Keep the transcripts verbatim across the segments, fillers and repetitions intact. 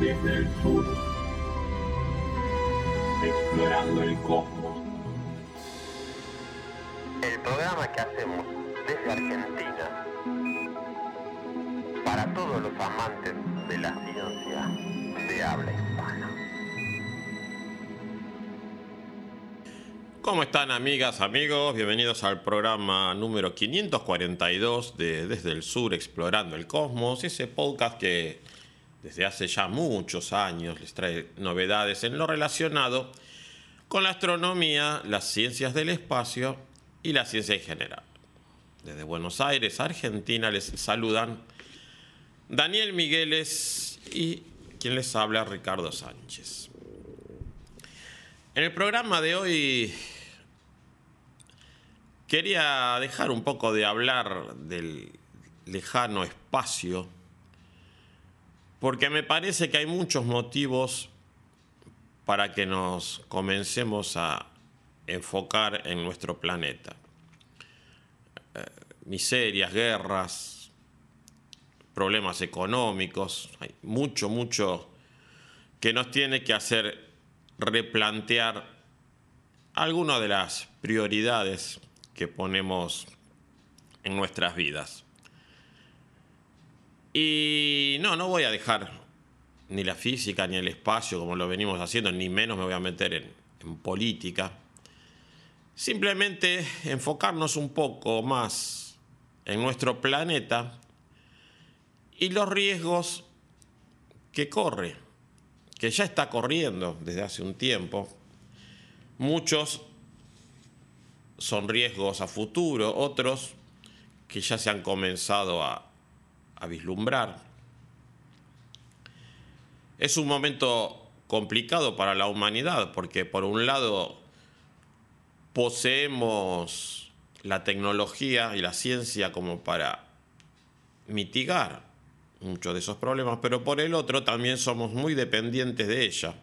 desde el sur, explorando el cosmos. El programa que hacemos desde Argentina para todos los amantes de la ciencia de habla hispana. ¿Cómo están, amigas, amigos? Bienvenidos al programa número quinientos cuarenta y dos de Desde el Sur Explorando el Cosmos, ese podcast que desde hace ya muchos años les trae novedades en lo relacionado con la astronomía, las ciencias del espacio y la ciencia en general. Desde Buenos Aires, Argentina, les saludan Daniel Migueles y quien les habla, Ricardo Sánchez. En el programa de hoy quería dejar un poco de hablar del lejano espacio, porque me parece que hay muchos motivos para que nos comencemos a enfocar en nuestro planeta. Eh, miserias, guerras, problemas económicos, hay mucho, mucho que nos tiene que hacer replantear algunas de las prioridades que ponemos en nuestras vidas. Y no, no voy a dejar ni la física ni el espacio como lo venimos haciendo, ni menos me voy a meter en, en política. Simplemente enfocarnos un poco más en nuestro planeta y los riesgos que corre, que ya está corriendo desde hace un tiempo. Muchos son riesgos a futuro, otros que ya se han comenzado a, a vislumbrar. Es un momento complicado para la humanidad porque, por un lado, poseemos la tecnología y la ciencia como para mitigar muchos de esos problemas, pero por el otro también somos muy dependientes de ella.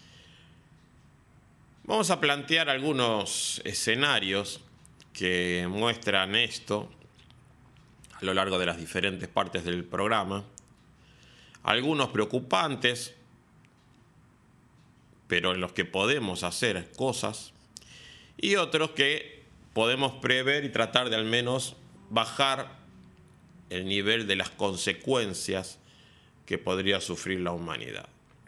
Vamos a plantear algunos escenarios que muestran esto a lo largo de las diferentes partes del programa. Algunos preocupantes, pero en los que podemos hacer cosas, y otros que podemos prever y tratar de al menos bajar el nivel de las consecuencias que podría sufrir la humanidad.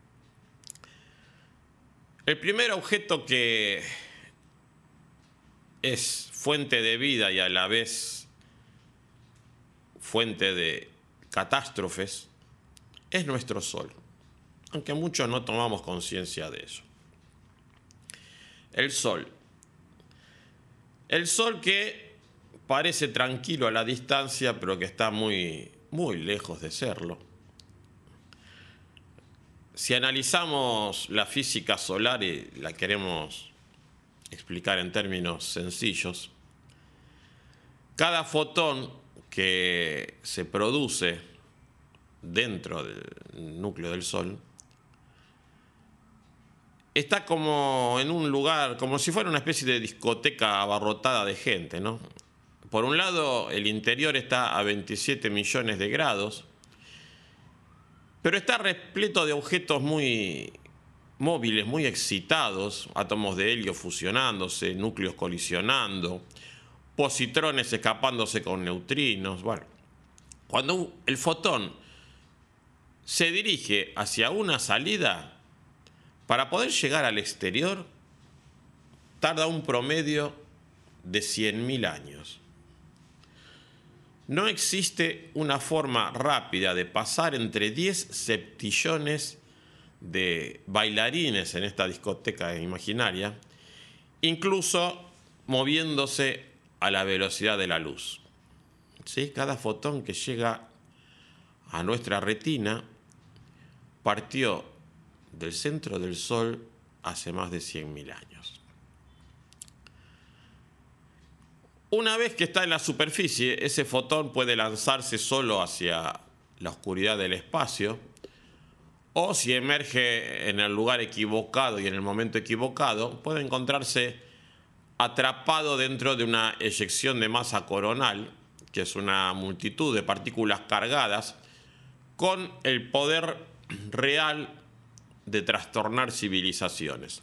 El primer objeto que es fuente de vida y a la vez fuente de catástrofes es nuestro Sol, aunque muchos no tomamos conciencia de eso. El Sol. El Sol que parece tranquilo a la distancia, pero que está muy, muy lejos de serlo. Si analizamos la física solar y la queremos explicar en términos sencillos, cada fotón que se produce dentro del núcleo del Sol está como en un lugar, como si fuera una especie de discoteca abarrotada de gente, ¿no? Por un lado, el interior está a veintisiete millones de grados, pero está repleto de objetos muy móviles, muy excitados, átomos de helio fusionándose, núcleos colisionando, positrones escapándose con neutrinos. Bueno, cuando el fotón se dirige hacia una salida, para poder llegar al exterior, tarda un promedio de cien mil años. No existe una forma rápida de pasar entre diez septillones de bailarines en esta discoteca imaginaria, incluso moviéndose a la velocidad de la luz. ¿Sí? Cada fotón que llega a nuestra retina partió del centro del Sol hace más de cien mil años. Una vez que está en la superficie, ese fotón puede lanzarse solo hacia la oscuridad del espacio, o si emerge en el lugar equivocado y en el momento equivocado, puede encontrarse atrapado dentro de una eyección de masa coronal, que es una multitud de partículas cargadas con el poder real de trastornar civilizaciones.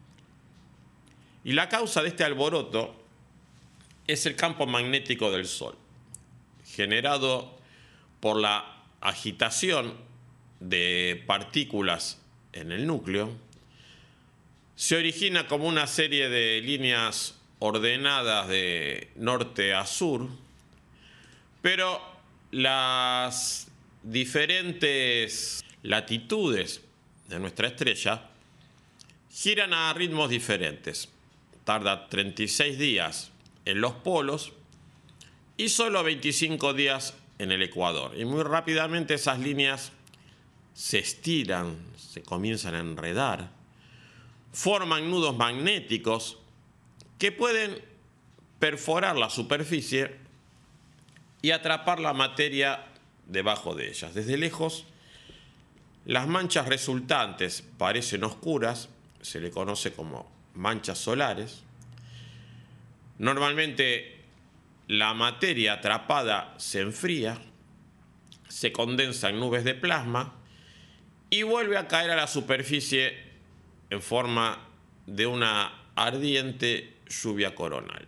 Y la causa de este alboroto es el campo magnético del Sol, generado por la agitación de partículas en el núcleo. Se origina como una serie de líneas ordenadas de norte a sur, pero las diferentes latitudes de nuestra estrella giran a ritmos diferentes. Tarda treinta y seis días en los polos y solo veinticinco días en el ecuador. Y muy rápidamente esas líneas se estiran, se comienzan a enredar, forman nudos magnéticos que pueden perforar la superficie y atrapar la materia debajo de ellas. Desde lejos, las manchas resultantes parecen oscuras, se le conoce como manchas solares. Normalmente la materia atrapada se enfría, se condensa en nubes de plasma y vuelve a caer a la superficie en forma de una ardiente lluvia coronal.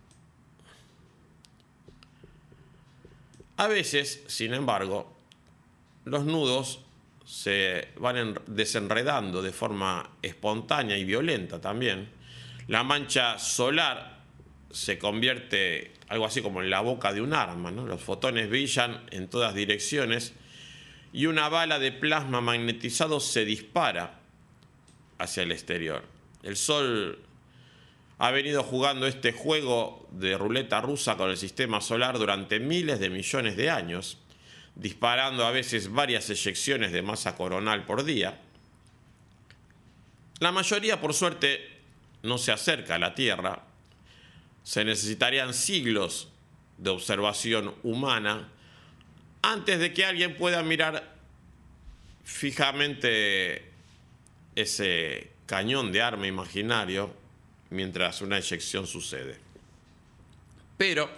A veces, sin embargo, los nudos se van desenredando de forma espontánea y violenta también. La mancha solar se convierte algo así como en la boca de un arma, ¿no? Los fotones brillan en todas direcciones y una bala de plasma magnetizado se dispara hacia el exterior. El Sol ha venido jugando este juego de ruleta rusa con el sistema solar durante miles de millones de años, disparando a veces varias eyecciones de masa coronal por día. La mayoría, por suerte, no se acerca a la Tierra. Se necesitarían siglos de observación humana antes de que alguien pueda mirar fijamente ese cañón de arma imaginario mientras una eyección sucede. Pero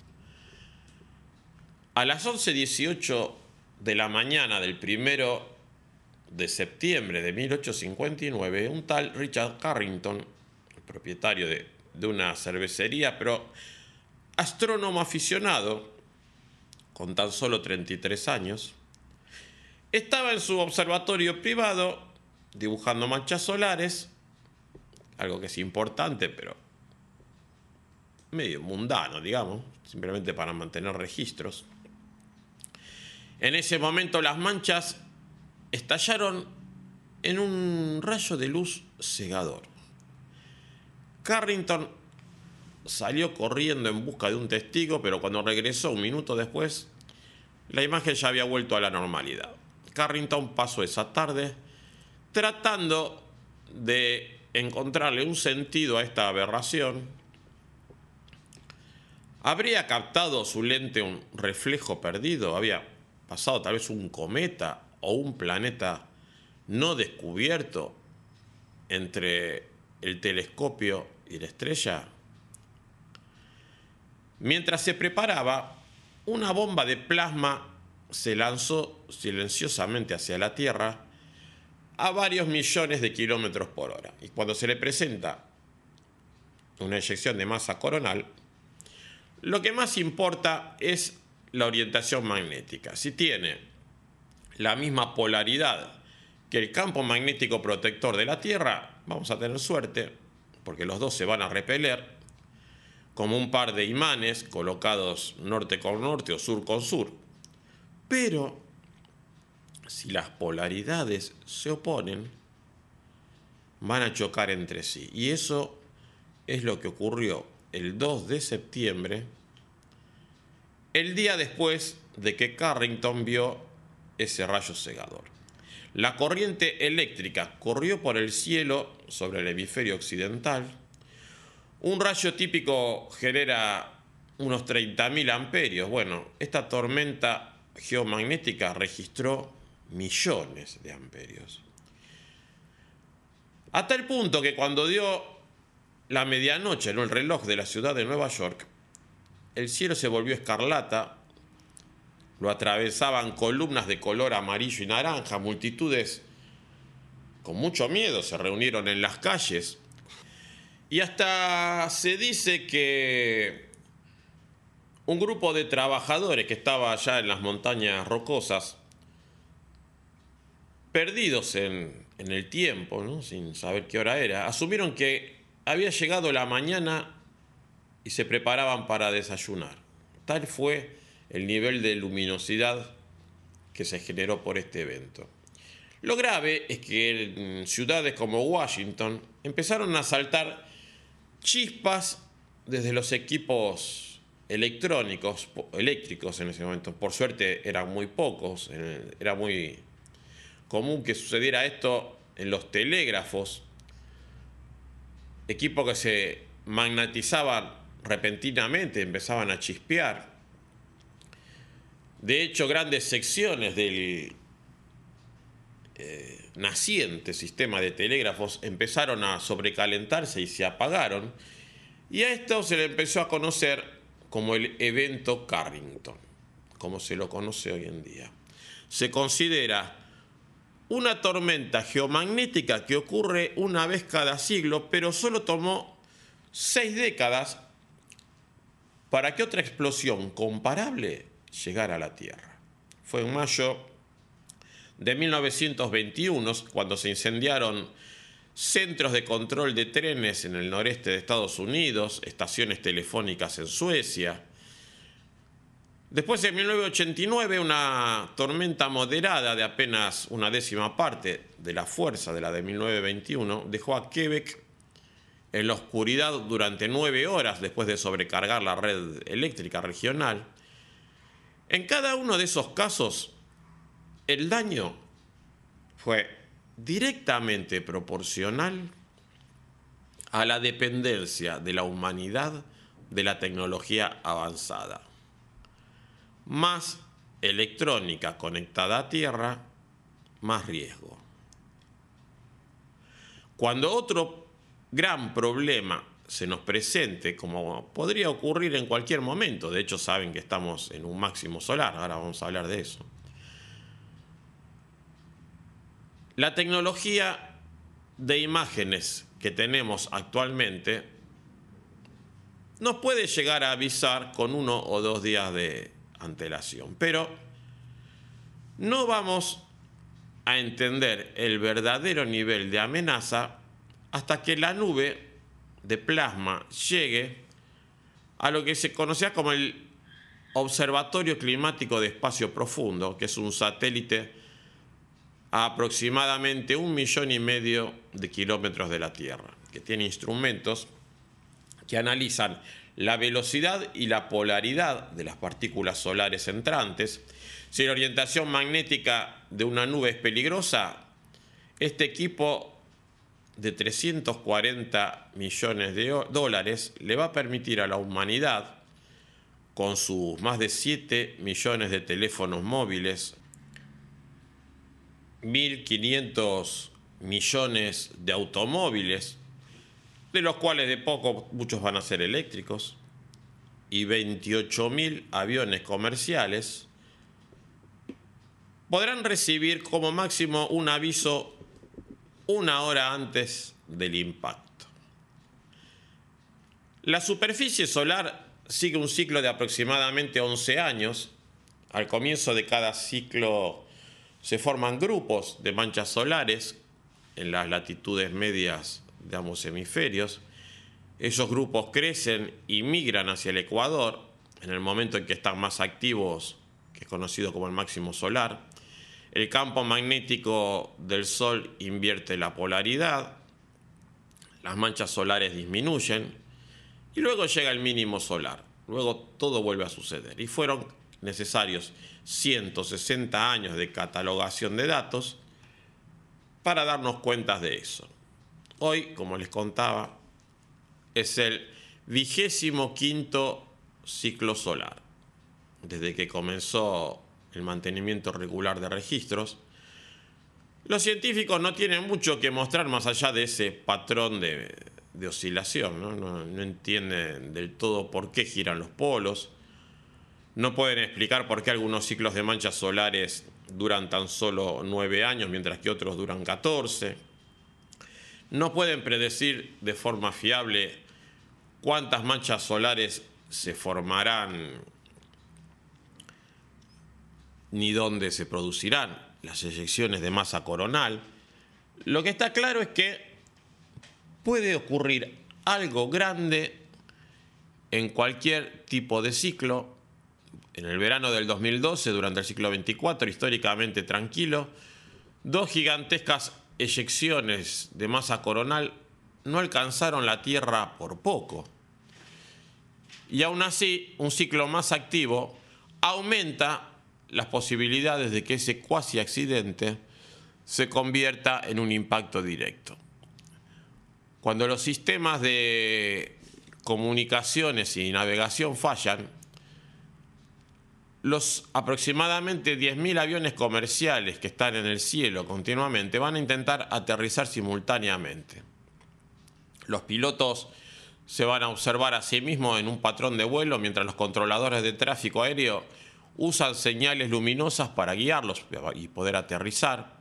a las once dieciocho de la mañana del primero de septiembre de mil ochocientos cincuenta y nueve, un tal Richard Carrington, el propietario de, de una cervecería, pero astrónomo aficionado, con tan solo treinta y tres años, estaba en su observatorio privado dibujando manchas solares, algo que es importante, pero medio mundano, digamos, simplemente para mantener registros. En ese momento las manchas estallaron en un rayo de luz cegador. Carrington salió corriendo en busca de un testigo, pero cuando regresó un minuto después, la imagen ya había vuelto a la normalidad. Carrington pasó esa tarde tratando de encontrarle un sentido a esta aberración. ¿Habría captado su lente un reflejo perdido? ¿Había pasado tal vez un cometa o un planeta no descubierto entre el telescopio y la estrella? Mientras se preparaba, una bomba de plasma se lanzó silenciosamente hacia la Tierra a varios millones de kilómetros por hora. Y cuando se le presenta una eyección de masa coronal, lo que más importa es la orientación magnética. Si tiene la misma polaridad que el campo magnético protector de la Tierra, vamos a tener suerte, porque los dos se van a repeler, como un par de imanes colocados norte con norte o sur con sur. Pero si las polaridades se oponen, van a chocar entre sí. Y eso es lo que ocurrió el dos de septiembre, el día después de que Carrington vio ese rayo cegador. La corriente eléctrica corrió por el cielo sobre el hemisferio occidental. Un rayo típico genera unos treinta mil amperios. Bueno, esta tormenta geomagnética registró millones de amperios. Hasta el punto que cuando dio la medianoche en el reloj de la ciudad de Nueva York, el cielo se volvió escarlata, lo atravesaban columnas de color amarillo y naranja, multitudes con mucho miedo, se reunieron en las calles y hasta se dice que un grupo de trabajadores que estaba allá en las montañas rocosas, perdidos en, en el tiempo, ¿no?, sin saber qué hora era, asumieron que había llegado la mañana y se preparaban para desayunar. Tal fue el nivel de luminosidad que se generó por este evento. Lo grave es que en ciudades como Washington empezaron a saltar chispas desde los equipos electrónicos, eléctricos en ese momento. Por suerte eran muy pocos, era muy común que sucediera esto en los telégrafos, equipos que se magnetizaban repentinamente, empezaban a chispear. De hecho, grandes secciones del eh, naciente sistema de telégrafos empezaron a sobrecalentarse y se apagaron, y a esto se le empezó a conocer como el evento Carrington, como se lo conoce hoy en día. Se considera una tormenta geomagnética que ocurre una vez cada siglo, pero solo tomó seis décadas para que otra explosión comparable llegara a la Tierra. Fue en mayo de mil novecientos veintiuno cuando se incendiaron centros de control de trenes en el noreste de Estados Unidos, estaciones telefónicas en Suecia. Después, en mil novecientos ochenta y nueve, una tormenta moderada de apenas una décima parte de la fuerza de la de mil novecientos veintiuno dejó a Quebec en la oscuridad durante nueve horas después de sobrecargar la red eléctrica regional. En cada uno de esos casos, el daño fue directamente proporcional a la dependencia de la humanidad de la tecnología avanzada. Más electrónica conectada a tierra, más riesgo. Cuando otro gran problema se nos presente, como podría ocurrir en cualquier momento, de hecho saben que estamos en un máximo solar, ahora vamos a hablar de eso. La tecnología de imágenes que tenemos actualmente nos puede llegar a avisar con uno o dos días de antelación, pero no vamos a entender el verdadero nivel de amenaza hasta que la nube de plasma llegue a lo que se conocía como el Observatorio Climático de Espacio Profundo, que es un satélite a aproximadamente un millón y medio de kilómetros de la Tierra, que tiene instrumentos que analizan la velocidad y la polaridad de las partículas solares entrantes. Si la orientación magnética de una nube es peligrosa, este equipo de trescientos cuarenta millones de dólares le va a permitir a la humanidad, con sus más de siete millones de teléfonos móviles, mil quinientos millones de automóviles, de los cuales de poco muchos van a ser eléctricos, y veintiocho mil aviones comerciales, podrán recibir como máximo un aviso una hora antes del impacto. La superficie solar sigue un ciclo de aproximadamente once años. Al comienzo de cada ciclo se forman grupos de manchas solares en las latitudes medias de ambos hemisferios. Esos grupos crecen y migran hacia el ecuador en el momento en que están más activos, que es conocido como el máximo solar. El campo magnético del Sol invierte la polaridad, las manchas solares disminuyen y luego llega el mínimo solar. Luego todo vuelve a suceder. Y fueron necesarios ciento sesenta años de catalogación de datos para darnos cuenta de eso. Hoy, como les contaba, es el vigésimo quinto ciclo solar. Desde que comenzó el mantenimiento regular de registros, los científicos no tienen mucho que mostrar más allá de ese patrón de, de oscilación, ¿no? No, no entienden del todo por qué giran los polos, no pueden explicar por qué algunos ciclos de manchas solares duran tan solo nueve años, mientras que otros duran catorce. no pueden predecir de forma fiable cuántas manchas solares se formarán ni dónde se producirán las eyecciones de masa coronal. Lo que está claro es que puede ocurrir algo grande en cualquier tipo de ciclo. En el verano del dos mil doce, durante el ciclo veinticuatro, históricamente tranquilo, dos gigantescas eyecciones de masa coronal no alcanzaron la Tierra por poco. Y aún así, un ciclo más activo aumenta las posibilidades de que ese cuasi accidente se convierta en un impacto directo. Cuando los sistemas de comunicaciones y navegación fallan, los aproximadamente diez mil aviones comerciales que están en el cielo continuamente van a intentar aterrizar simultáneamente. Los pilotos se van a observar a sí mismos en un patrón de vuelo, mientras los controladores de tráfico aéreo usan señales luminosas para guiarlos y poder aterrizar.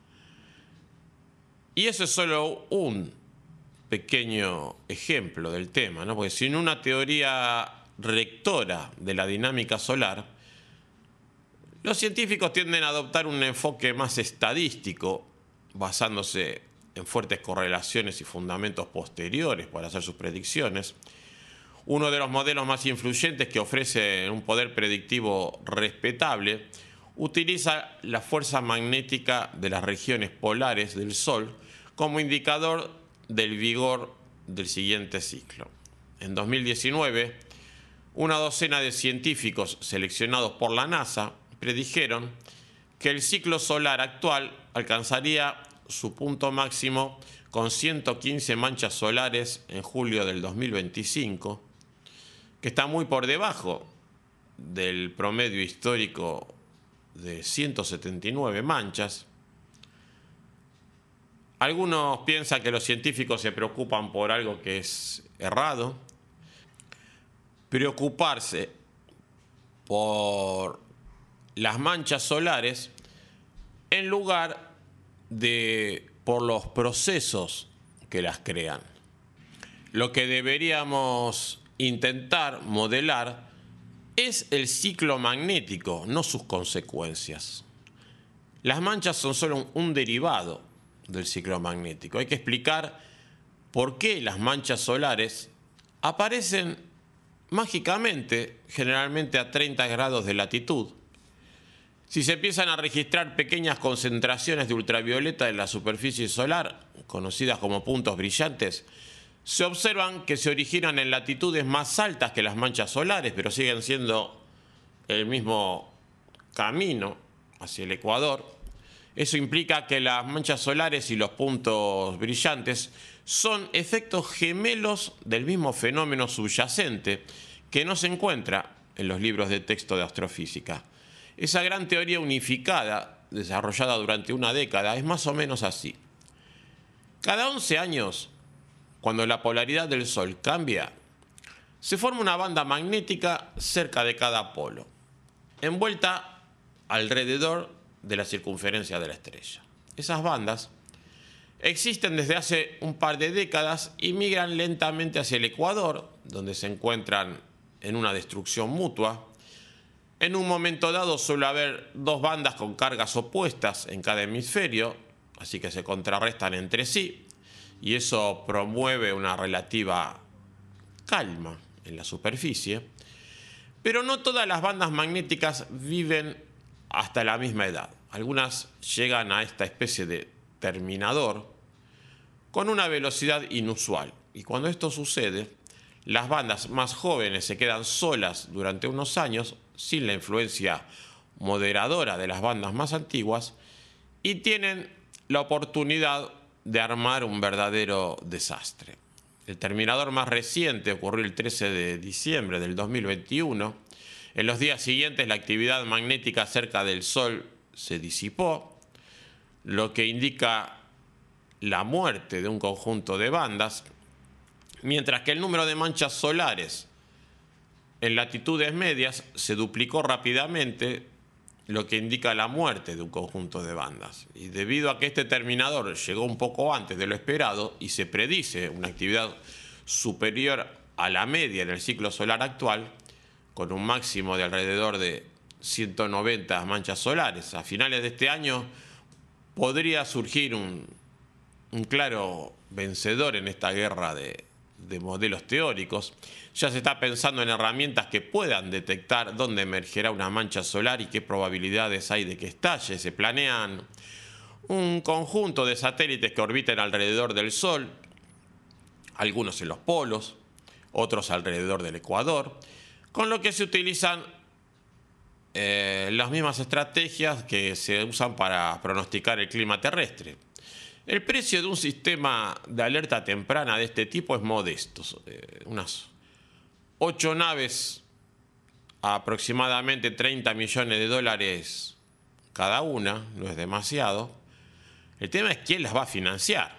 Y eso es solo un pequeño ejemplo del tema, ¿no? Porque sin una teoría rectora de la dinámica solar, los científicos tienden a adoptar un enfoque más estadístico, basándose en fuertes correlaciones y fundamentos posteriores para hacer sus predicciones. Uno de los modelos más influyentes, que ofrece un poder predictivo respetable, utiliza la fuerza magnética de las regiones polares del Sol como indicador del vigor del siguiente ciclo. En dos mil diecinueve, una docena de científicos seleccionados por la NASA predijeron que el ciclo solar actual alcanzaría su punto máximo con ciento quince manchas solares en julio del dos mil veinticinco, que está muy por debajo del promedio histórico de ciento setenta y nueve manchas. Algunos piensan que los científicos se preocupan por algo que es errado. Preocuparse por las manchas solares en lugar de por los procesos que las crean. Lo que deberíamos intentar modelar es el ciclo magnético, no sus consecuencias. Las manchas son solo un derivado del ciclo magnético. Hay que explicar por qué las manchas solares aparecen mágicamente, generalmente a treinta grados de latitud. Si se empiezan a registrar pequeñas concentraciones de ultravioleta en la superficie solar, conocidas como puntos brillantes, se observan que se originan en latitudes más altas que las manchas solares, pero siguen siendo el mismo camino hacia el ecuador. Eso implica que las manchas solares y los puntos brillantes son efectos gemelos del mismo fenómeno subyacente que no se encuentra en los libros de texto de astrofísica. Esa gran teoría unificada, desarrollada durante una década, es más o menos así. Cada once años, cuando la polaridad del Sol cambia, se forma una banda magnética cerca de cada polo, envuelta alrededor de la circunferencia de la estrella. Esas bandas existen desde hace un par de décadas y migran lentamente hacia el ecuador, donde se encuentran en una destrucción mutua. En un momento dado suele haber dos bandas con cargas opuestas en cada hemisferio, así que se contrarrestan entre sí, y eso promueve una relativa calma en la superficie. Pero no todas las bandas magnéticas viven hasta la misma edad. Algunas llegan a esta especie de terminador con una velocidad inusual. Y cuando esto sucede, las bandas más jóvenes se quedan solas durante unos años, sin la influencia moderadora de las bandas más antiguas, y tienen la oportunidad de armar un verdadero desastre. El terminador más reciente ocurrió el trece de diciembre del dos mil veintiuno. En los días siguientes la actividad magnética cerca del Sol se disipó, lo que indica la muerte de un conjunto de bandas, mientras que el número de manchas solares en latitudes medias se duplicó rápidamente lo que indica la muerte de un conjunto de bandas. Y debido a que este terminador llegó un poco antes de lo esperado y se predice una actividad superior a la media en el ciclo solar actual, con un máximo de alrededor de ciento noventa manchas solares, a finales de este año podría surgir un, un claro vencedor en esta guerra de, de modelos teóricos. Ya se está pensando en herramientas que puedan detectar dónde emergerá una mancha solar y qué probabilidades hay de que estalle. Se planean un conjunto de satélites que orbiten alrededor del Sol, algunos en los polos, otros alrededor del Ecuador, con lo que se utilizan eh, las mismas estrategias que se usan para pronosticar el clima terrestre. El precio de un sistema de alerta temprana de este tipo es modesto, eh, unas ocho naves a aproximadamente treinta millones de dólares cada una, no es demasiado. El tema es quién las va a financiar.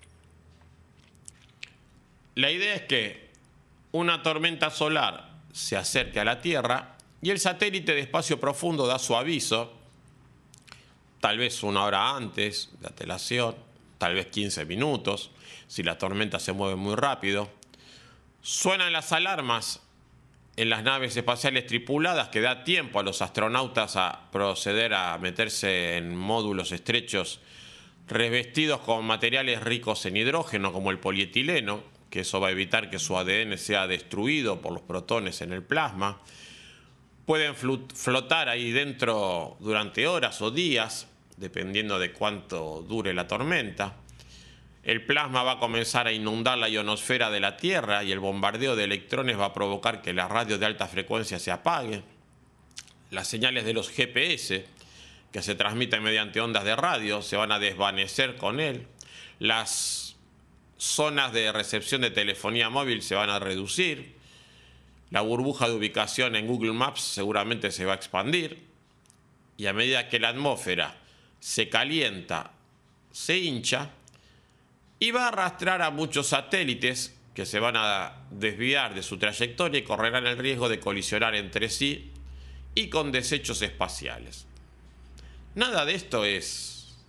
La idea es que una tormenta solar se acerque a la Tierra y el satélite de espacio profundo da su aviso, tal vez una hora antes de antelación, tal vez quince minutos, si la tormenta se mueve muy rápido. Suenan las alarmas en las naves espaciales tripuladas que da tiempo a los astronautas a proceder a meterse en módulos estrechos revestidos con materiales ricos en hidrógeno como el polietileno, que eso va a evitar que su A D N sea destruido por los protones en el plasma. Pueden flotar ahí dentro durante horas o días, dependiendo de cuánto dure la tormenta. El plasma va a comenzar a inundar la ionosfera de la Tierra y el bombardeo de electrones va a provocar que las radios de alta frecuencia se apaguen. Las señales de los G P S, que se transmiten mediante ondas de radio, se van a desvanecer con él. Las zonas de recepción de telefonía móvil se van a reducir. La burbuja de ubicación en Google Maps seguramente se va a expandir. Y a medida que la atmósfera se calienta, se hincha y va a arrastrar a muchos satélites que se van a desviar de su trayectoria y correrán el riesgo de colisionar entre sí y con desechos espaciales. Nada de esto es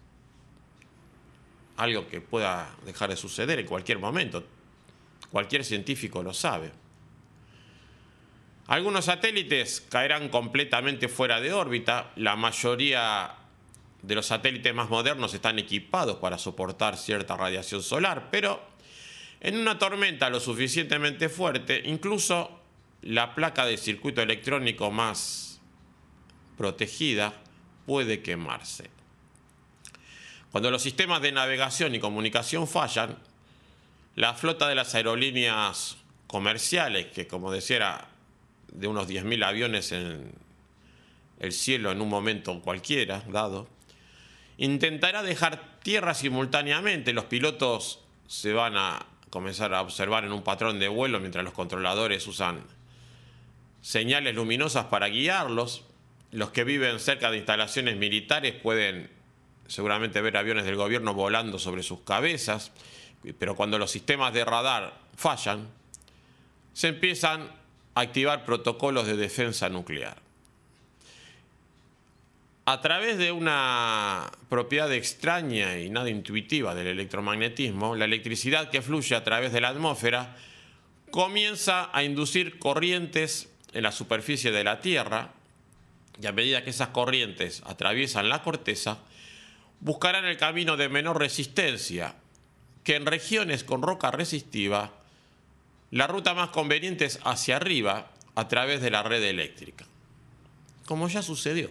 algo que pueda dejar de suceder en cualquier momento. Cualquier científico lo sabe. Algunos satélites caerán completamente fuera de órbita. La mayoría de los satélites más modernos están equipados para soportar cierta radiación solar, pero en una tormenta lo suficientemente fuerte, incluso la placa de circuito electrónico más protegida puede quemarse. Cuando los sistemas de navegación y comunicación fallan, la flota de las aerolíneas comerciales, que como decía era de unos diez mil aviones en el cielo en un momento cualquiera dado, intentará dejar tierra simultáneamente. Los pilotos se van a comenzar a observar en un patrón de vuelo mientras los controladores usan señales luminosas para guiarlos. Los que viven cerca de instalaciones militares pueden seguramente ver aviones del gobierno volando sobre sus cabezas, pero cuando los sistemas de radar fallan, se empiezan a activar protocolos de defensa nuclear. A través de una propiedad extraña y nada intuitiva del electromagnetismo, la electricidad que fluye a través de la atmósfera comienza a inducir corrientes en la superficie de la Tierra, y a medida que esas corrientes atraviesan la corteza, buscarán el camino de menor resistencia, que en regiones con roca resistiva, la ruta más conveniente es hacia arriba a través de la red eléctrica, como ya sucedió.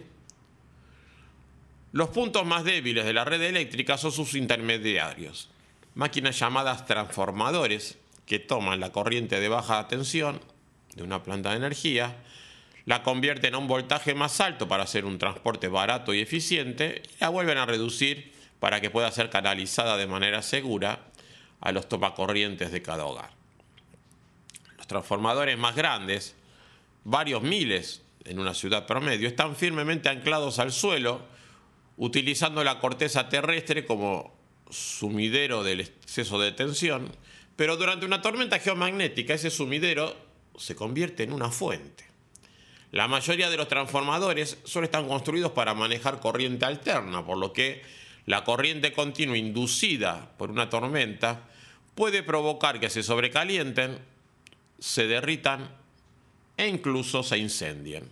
Los puntos más débiles de la red eléctrica son sus intermediarios, máquinas llamadas transformadores que toman la corriente de baja tensión de una planta de energía, la convierten a un voltaje más alto para hacer un transporte barato y eficiente y la vuelven a reducir para que pueda ser canalizada de manera segura a los tomacorrientes de cada hogar. Los transformadores más grandes, varios miles en una ciudad promedio, están firmemente anclados al suelo, utilizando la corteza terrestre como sumidero del exceso de tensión, pero durante una tormenta geomagnética ese sumidero se convierte en una fuente. La mayoría de los transformadores solo están construidos para manejar corriente alterna, por lo que la corriente continua inducida por una tormenta puede provocar que se sobrecalienten, se derritan e incluso se incendien.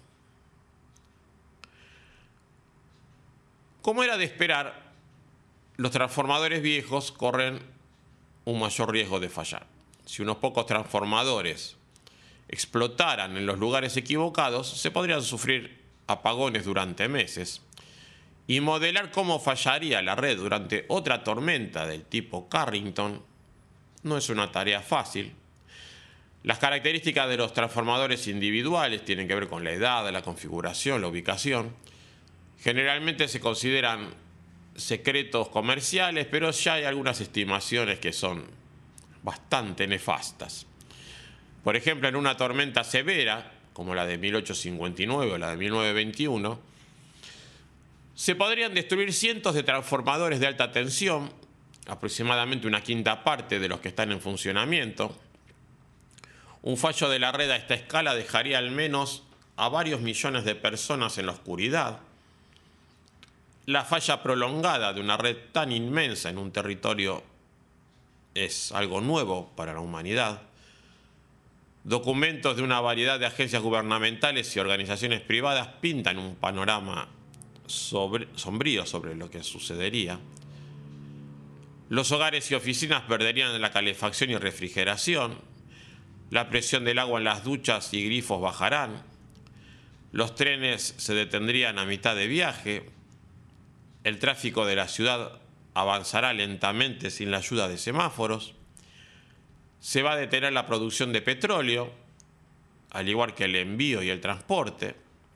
Como era de esperar, los transformadores viejos corren un mayor riesgo de fallar. Si unos pocos transformadores explotaran en los lugares equivocados, se podrían sufrir apagones durante meses. Y modelar cómo fallaría la red durante otra tormenta del tipo Carrington no es una tarea fácil. Las características de los transformadores individuales tienen que ver con la edad, la configuración, la ubicación. Generalmente se consideran secretos comerciales, pero ya hay algunas estimaciones que son bastante nefastas. Por ejemplo, en una tormenta severa, como la de mil ochocientos cincuenta y nueve o la de mil novecientos veintiuno, se podrían destruir cientos de transformadores de alta tensión, aproximadamente una quinta parte de los que están en funcionamiento. Un fallo de la red a esta escala dejaría al menos a varios millones de personas en la oscuridad. La falla prolongada de una red tan inmensa en un territorio es algo nuevo para la humanidad. Documentos de una variedad de agencias gubernamentales y organizaciones privadas pintan un panorama sobre, sombrío sobre lo que sucedería. Los hogares y oficinas perderían la calefacción y refrigeración. La presión del agua en las duchas y grifos bajarán. Los trenes se detendrían a mitad de viaje. El tráfico de la ciudad avanzará lentamente sin la ayuda de semáforos. Se va a detener la producción de petróleo, al igual que el envío y el transporte.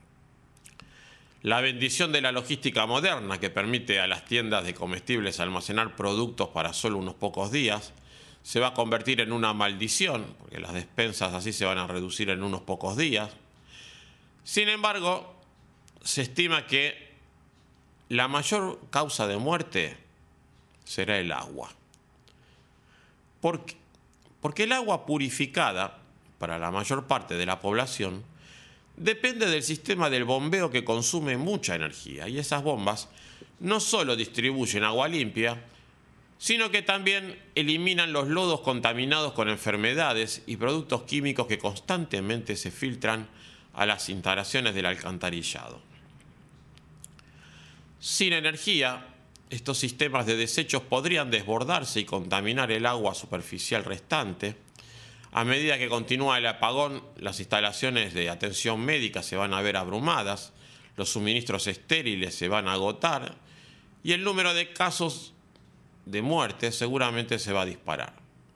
La bendición de la logística moderna, que permite a las tiendas de comestibles almacenar productos para solo unos pocos días, se va a convertir en una maldición, porque las despensas así se van a reducir en unos pocos días. Sin embargo, se estima que la mayor causa de muerte será el agua. ¿Por qué? Porque el agua purificada, para la mayor parte de la población, depende del sistema del bombeo que consume mucha energía. Y esas bombas no solo distribuyen agua limpia, sino que también eliminan los lodos contaminados con enfermedades y productos químicos que constantemente se filtran a las instalaciones del alcantarillado. Sin energía, estos sistemas de desechos podrían desbordarse y contaminar el agua superficial restante. A medida que continúa el apagón, las instalaciones de atención médica se van a ver abrumadas, los suministros estériles se van a agotar y el número de casos de muerte seguramente se va a disparar.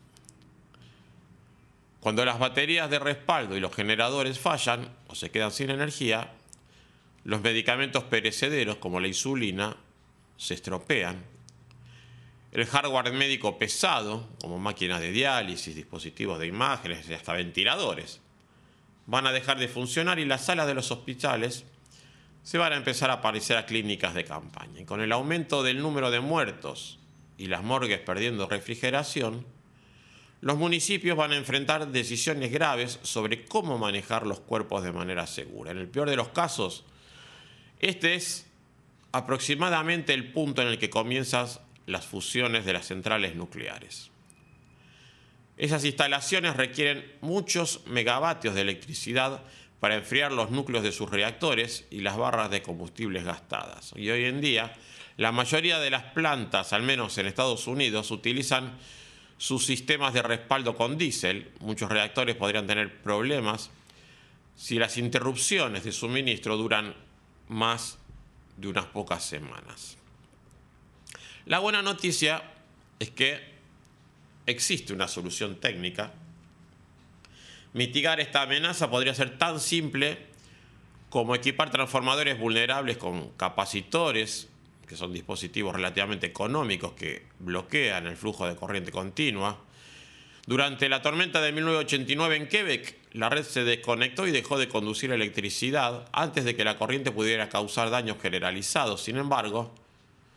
Cuando las baterías de respaldo y los generadores fallan o se quedan sin energía, los medicamentos perecederos como la insulina se estropean. El hardware médico pesado, como máquinas de diálisis, dispositivos de imágenes y hasta ventiladores, van a dejar de funcionar y las salas de los hospitales se van a empezar a parecer a clínicas de campaña. Y con el aumento del número de muertos y las morgues perdiendo refrigeración, los municipios van a enfrentar decisiones graves sobre cómo manejar los cuerpos de manera segura. En el peor de los casos, este es aproximadamente el punto en el que comienzan las fusiones de las centrales nucleares. Esas instalaciones requieren muchos megavatios de electricidad para enfriar los núcleos de sus reactores y las barras de combustibles gastadas. Y hoy en día, la mayoría de las plantas, al menos en Estados Unidos, utilizan sus sistemas de respaldo con diésel. Muchos reactores podrían tener problemas si las interrupciones de suministro duran más de unas pocas semanas. La buena noticia es que existe una solución técnica. Mitigar esta amenaza podría ser tan simple como equipar transformadores vulnerables con capacitores, que son dispositivos relativamente económicos que bloquean el flujo de corriente continua. Durante la tormenta de mil novecientos ochenta y nueve en Quebec, la red se desconectó y dejó de conducir electricidad antes de que la corriente pudiera causar daños generalizados. Sin embargo,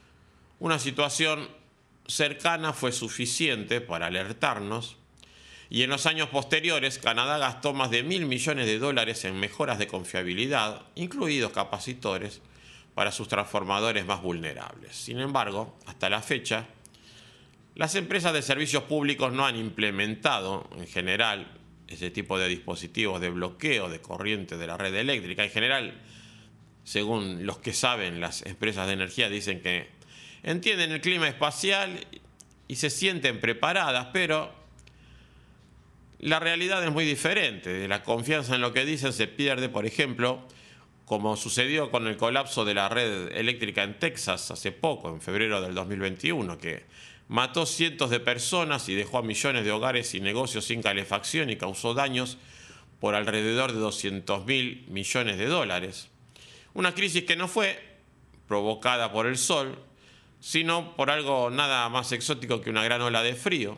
una situación cercana fue suficiente para alertarnos Y en los años posteriores, Canadá gastó más de mil millones de dólares en mejoras de confiabilidad, incluidos capacitores, para sus transformadores más vulnerables. Sin embargo, hasta la fecha, las empresas de servicios públicos no han implementado, en general, ese tipo de dispositivos de bloqueo de corriente de la red eléctrica. En general, según los que saben, las empresas de energía dicen que entienden el clima espacial y se sienten preparadas, pero la realidad es muy diferente. La confianza en lo que dicen se pierde, por ejemplo, como sucedió con el colapso de la red eléctrica en Texas hace poco, en febrero del dos mil veintiuno, que mató cientos de personas y dejó a millones de hogares y negocios sin calefacción y causó daños por alrededor de doscientos mil millones de dólares. Una crisis que no fue provocada por el sol, sino por algo nada más exótico que una gran ola de frío.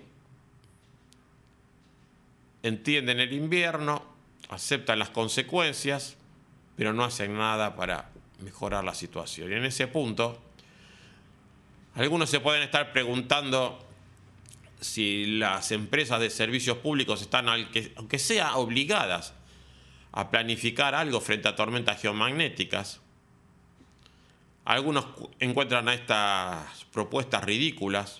Entienden el invierno, aceptan las consecuencias, pero no hacen nada para mejorar la situación. Y en ese punto, algunos se pueden estar preguntando si las empresas de servicios públicos están, aunque sea obligadas, a planificar algo frente a tormentas geomagnéticas. Algunos encuentran a estas propuestas ridículas.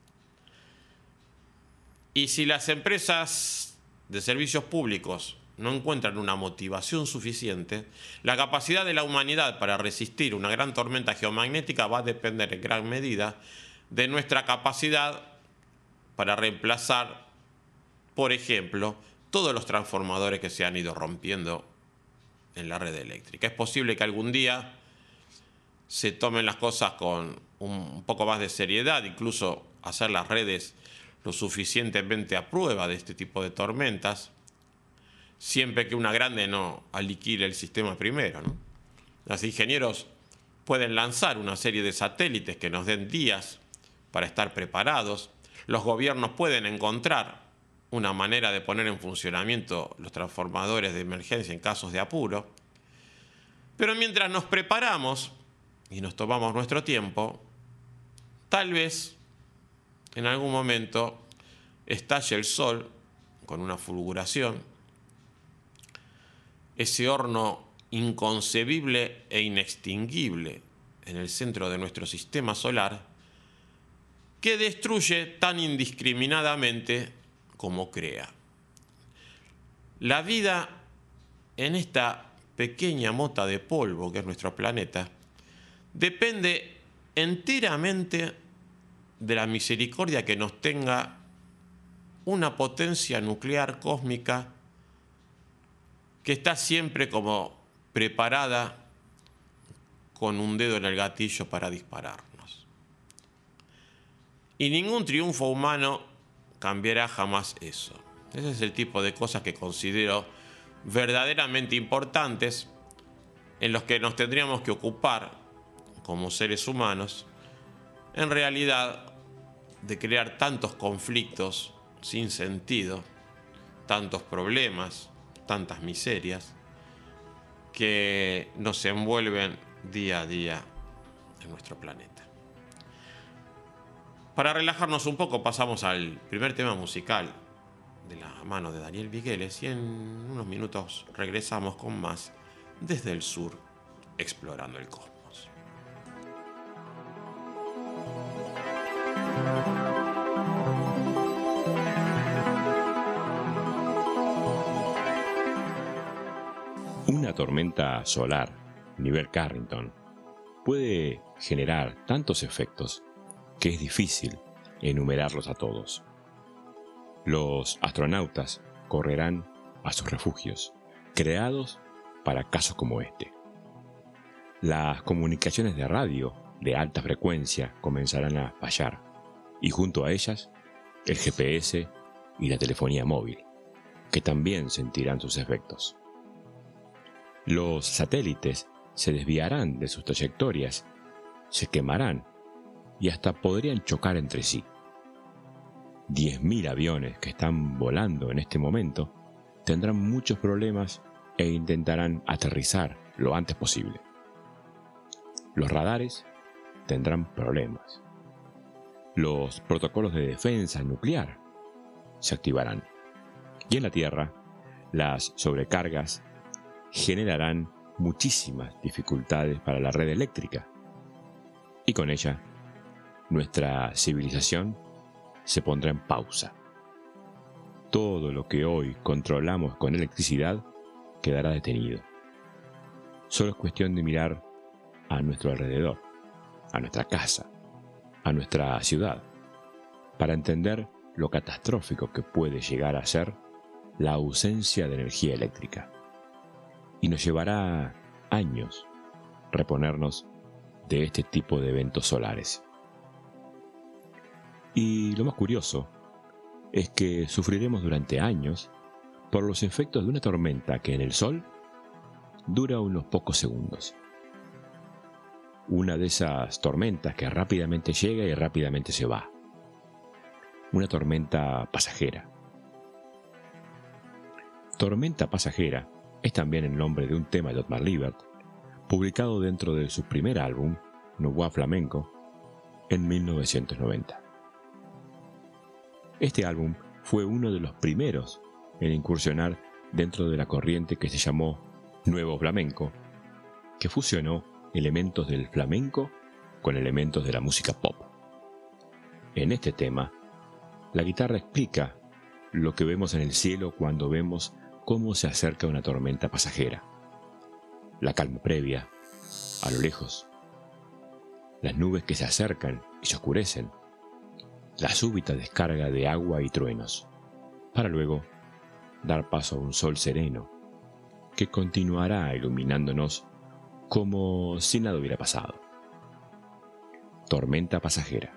Y si las empresas de servicios públicos no encuentran una motivación suficiente, la capacidad de la humanidad para resistir una gran tormenta geomagnética va a depender en gran medida de nuestra capacidad para reemplazar, por ejemplo, todos los transformadores que se han ido rompiendo en la red eléctrica. Es posible que algún día se tomen las cosas con un poco más de seriedad, incluso hacer las redes lo suficientemente a prueba de este tipo de tormentas, siempre que una grande no aniquile el sistema primero, ¿no? Los ingenieros pueden lanzar una serie de satélites que nos den días para estar preparados. Los gobiernos pueden encontrar una manera de poner en funcionamiento los transformadores de emergencia en casos de apuro. Pero mientras nos preparamos y nos tomamos nuestro tiempo, tal vez en algún momento estalle el sol con una fulguración, ese horno inconcebible e inextinguible en el centro de nuestro sistema solar, que destruye tan indiscriminadamente como crea. La vida en esta pequeña mota de polvo que es nuestro planeta depende enteramente de la misericordia que nos tenga una potencia nuclear cósmica que está siempre como preparada con un dedo en el gatillo para dispararnos. Y ningún triunfo humano cambiará jamás eso. Ese es el tipo de cosas que considero verdaderamente importantes, en los que nos tendríamos que ocupar como seres humanos, en realidad, de crear tantos conflictos sin sentido, tantos problemas, tantas miserias que nos envuelven día a día en nuestro planeta. Para relajarnos un poco pasamos al primer tema musical de la mano de Daniel Vigueles y en unos minutos regresamos con más desde el sur, explorando el cosmos. Una tormenta solar, nivel Carrington, puede generar tantos efectos que es difícil enumerarlos a todos. Los astronautas correrán a sus refugios, creados para casos como este. Las comunicaciones de radio de alta frecuencia comenzarán a fallar, y junto a ellas, el G P S y la telefonía móvil, que también sentirán sus efectos. Los satélites se desviarán de sus trayectorias, se quemarán y hasta podrían chocar entre sí. diez mil aviones que están volando en este momento tendrán muchos problemas e intentarán aterrizar lo antes posible. Los radares tendrán problemas. Los protocolos de defensa nuclear se activarán Y en la Tierra, las sobrecargas generarán muchísimas dificultades para la red eléctrica. Y con ella, nuestra civilización se pondrá en pausa. Todo lo que hoy controlamos con electricidad quedará detenido. Solo es cuestión de mirar a nuestro alrededor, a nuestra casa, a nuestra ciudad, para entender lo catastrófico que puede llegar a ser la ausencia de energía eléctrica. Y nos llevará años reponernos de este tipo de eventos solares. Y lo más curioso es que sufriremos durante años por los efectos de una tormenta que en el Sol dura unos pocos segundos. Una de esas tormentas que rápidamente llega y rápidamente se va. Una tormenta pasajera. Tormenta pasajera es también el nombre de un tema de Ottmar Liebert, publicado dentro de su primer álbum, Nouveau Flamenco, en mil novecientos noventa. Este álbum fue uno de los primeros en incursionar dentro de la corriente que se llamó Nuevo Flamenco, que fusionó elementos del flamenco con elementos de la música pop. En este tema, la guitarra explica lo que vemos en el cielo cuando vemos cómo se acerca una tormenta pasajera. La calma previa, a lo lejos. Las nubes que se acercan y se oscurecen. La súbita descarga de agua y truenos, para luego dar paso a un sol sereno que continuará iluminándonos como si nada hubiera pasado. Tormenta pasajera.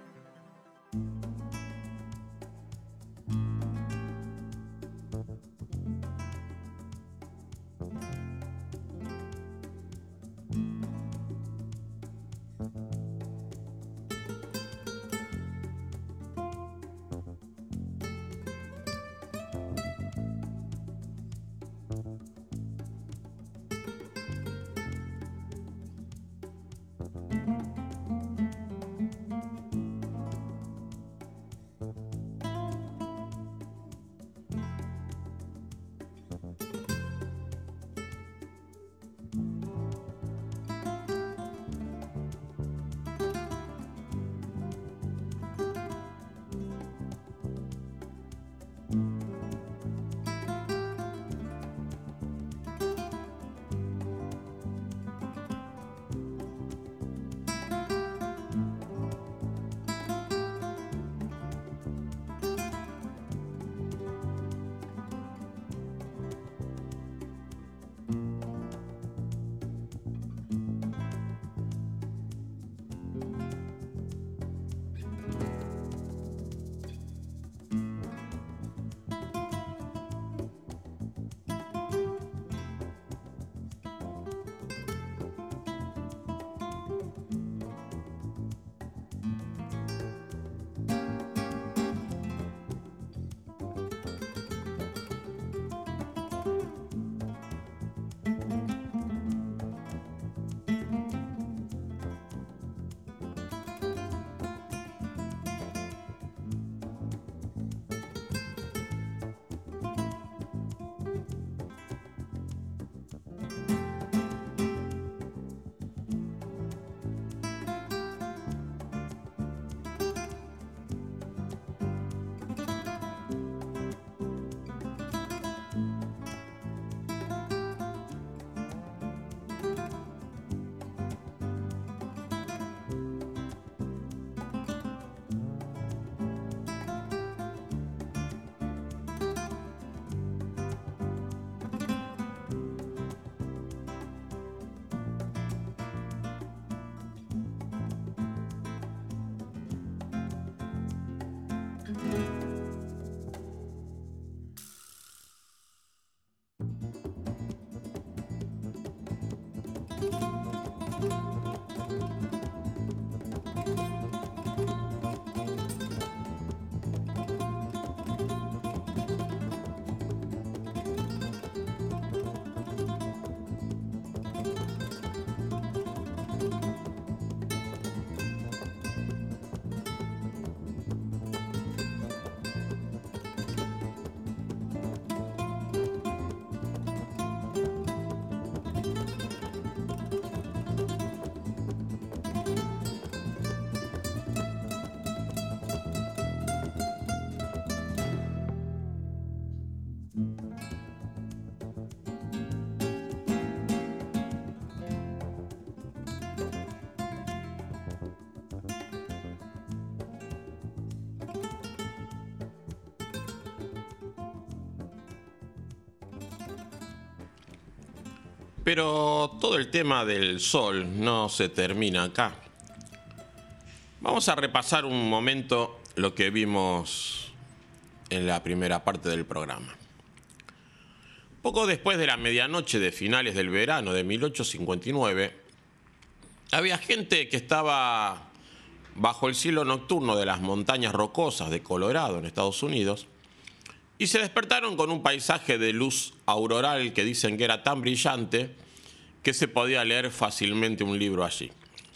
Pero todo el tema del Sol no se termina acá. Vamos a repasar un momento lo que vimos en la primera parte del programa. Poco después de la medianoche de finales del verano de mil ochocientos cincuenta y nueve, había gente que estaba bajo el cielo nocturno de las montañas rocosas de Colorado, en Estados Unidos, y se despertaron con un paisaje de luz auroral que dicen que era tan brillante que se podía leer fácilmente un libro allí.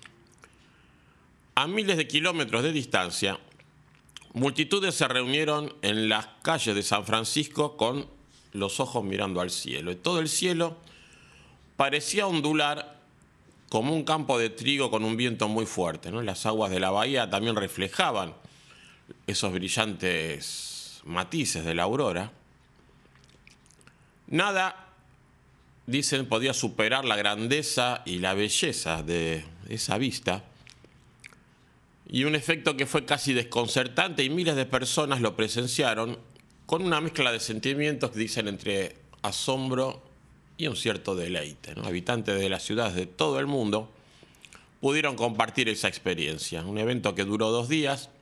A miles de kilómetros de distancia, multitudes se reunieron en las calles de San Francisco con los ojos mirando al cielo. Y todo el cielo parecía ondular como un campo de trigo con un viento muy fuerte, ¿no? Las aguas de la bahía también reflejaban esos brillantes matices de la aurora. Nada, dicen, podía superar la grandeza y la belleza de esa vista. Y un efecto que fue casi desconcertante, y miles de personas lo presenciaron con una mezcla de sentimientos que dicen entre asombro y un cierto deleite, ¿no? Habitantes de las ciudades de todo el mundo pudieron compartir esa experiencia. Un evento que duró dos días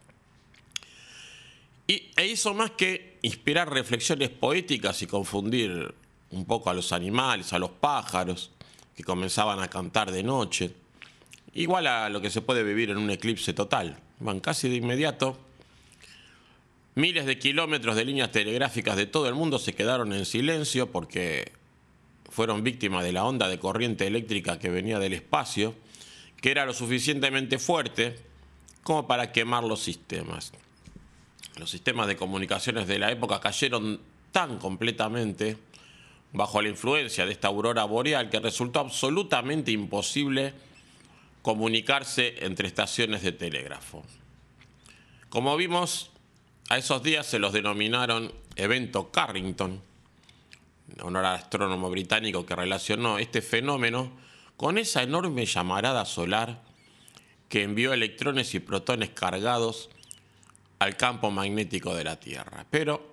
y, e hizo más que inspirar reflexiones poéticas y confundir un poco a los animales, a los pájaros que comenzaban a cantar de noche. Igual a lo que se puede vivir en un eclipse total. Van casi de inmediato. Miles de kilómetros de líneas telegráficas de todo el mundo se quedaron en silencio porque fueron víctimas de la onda de corriente eléctrica que venía del espacio, que era lo suficientemente fuerte como para quemar los sistemas. Los sistemas de comunicaciones de la época cayeron tan completamente bajo la influencia de esta aurora boreal que resultó absolutamente imposible comunicarse entre estaciones de telégrafo. Como vimos, a esos días se los denominaron Evento Carrington, en honor al astrónomo británico que relacionó este fenómeno con esa enorme llamarada solar que envió electrones y protones cargados al campo magnético de la Tierra. Pero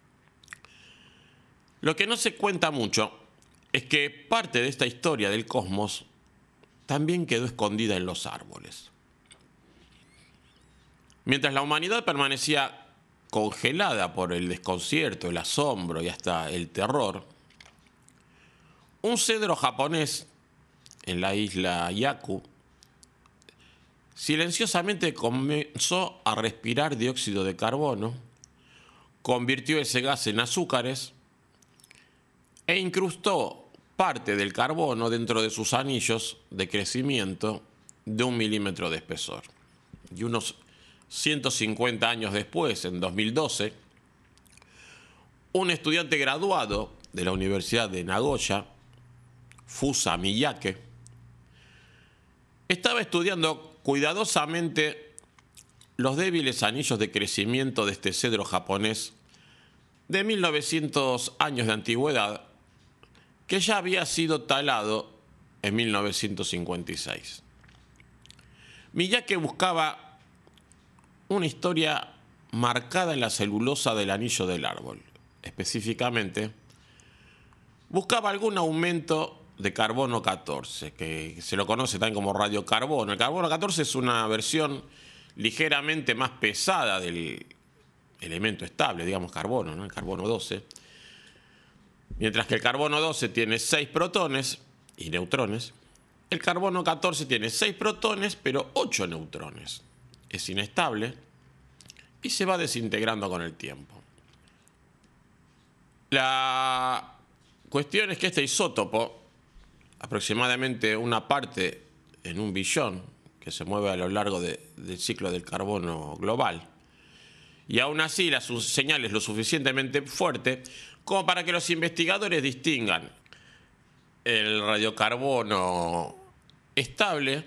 lo que no se cuenta mucho es que parte de esta historia del cosmos también quedó escondida en los árboles. Mientras la humanidad permanecía congelada por el desconcierto, el asombro y hasta el terror, un cedro japonés en la isla Yaku silenciosamente comenzó a respirar dióxido de carbono, convirtió ese gas en azúcares e incrustó parte del carbono dentro de sus anillos de crecimiento de un milímetro de espesor. Y unos ciento cincuenta años después, en dos mil doce, un estudiante graduado de la Universidad de Nagoya, Fusa Miyake, estaba estudiando cuidadosamente los débiles anillos de crecimiento de este cedro japonés de mil novecientos años de antigüedad, que ya había sido talado en mil novecientos cincuenta y seis. Miyake buscaba una historia marcada en la celulosa del anillo del árbol. Específicamente, buscaba algún aumento de carbono catorce, que se lo conoce también como radiocarbono. El carbono catorce es una versión ligeramente más pesada del elemento estable, digamos carbono, ¿no? El carbono doce. Mientras que el carbono doce tiene seis protones y neutrones, el carbono catorce tiene seis protones pero ocho neutrones. Es inestable y se va desintegrando con el tiempo. La cuestión es que este isótopo, aproximadamente una parte en un billón, que se mueve a lo largo de, del ciclo del carbono global, y aún así la señal es lo suficientemente fuerte como para que los investigadores distingan el radiocarbono estable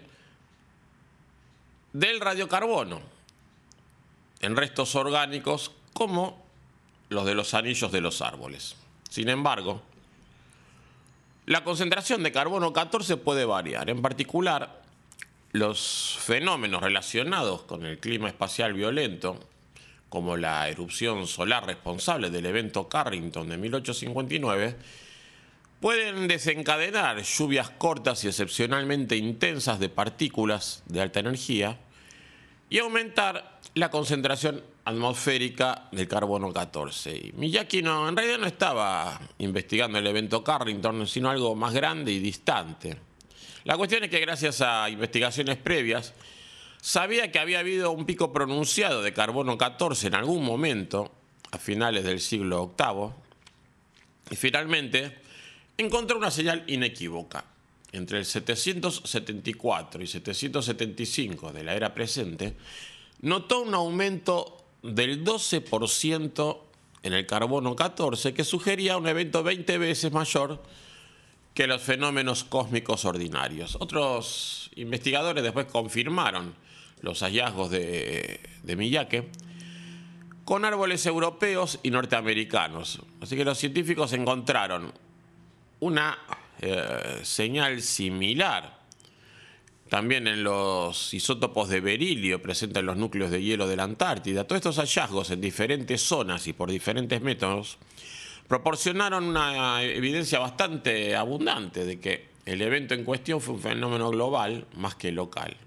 del radiocarbono en restos orgánicos como los de los anillos de los árboles. Sin embargo, la concentración de carbono catorce puede variar. En particular, los fenómenos relacionados con el clima espacial violento, como la erupción solar responsable del evento Carrington de mil ochocientos cincuenta y nueve, pueden desencadenar lluvias cortas y excepcionalmente intensas de partículas de alta energía y aumentar la concentración atmosférica del carbono catorce. Y Miyake no, en realidad no estaba investigando el evento Carrington, sino algo más grande y distante. La cuestión es que gracias a investigaciones previas, sabía que había habido un pico pronunciado de carbono catorce en algún momento, a finales del siglo octavo, y finalmente encontró una señal inequívoca. Entre el setecientos setenta y cuatro y setecientos setenta y cinco de la era presente, notó un aumento del doce por ciento en el carbono catorce, que sugería un evento veinte veces mayor que los fenómenos cósmicos ordinarios. Otros investigadores después confirmaron los hallazgos de, de Miyake con árboles europeos y norteamericanos. Así que los científicos encontraron una eh, señal similar también en los isótopos de berilio presentes en los núcleos de hielo de la Antártida. Todos estos hallazgos en diferentes zonas y por diferentes métodos proporcionaron una evidencia bastante abundante de que el evento en cuestión fue un fenómeno global más que local.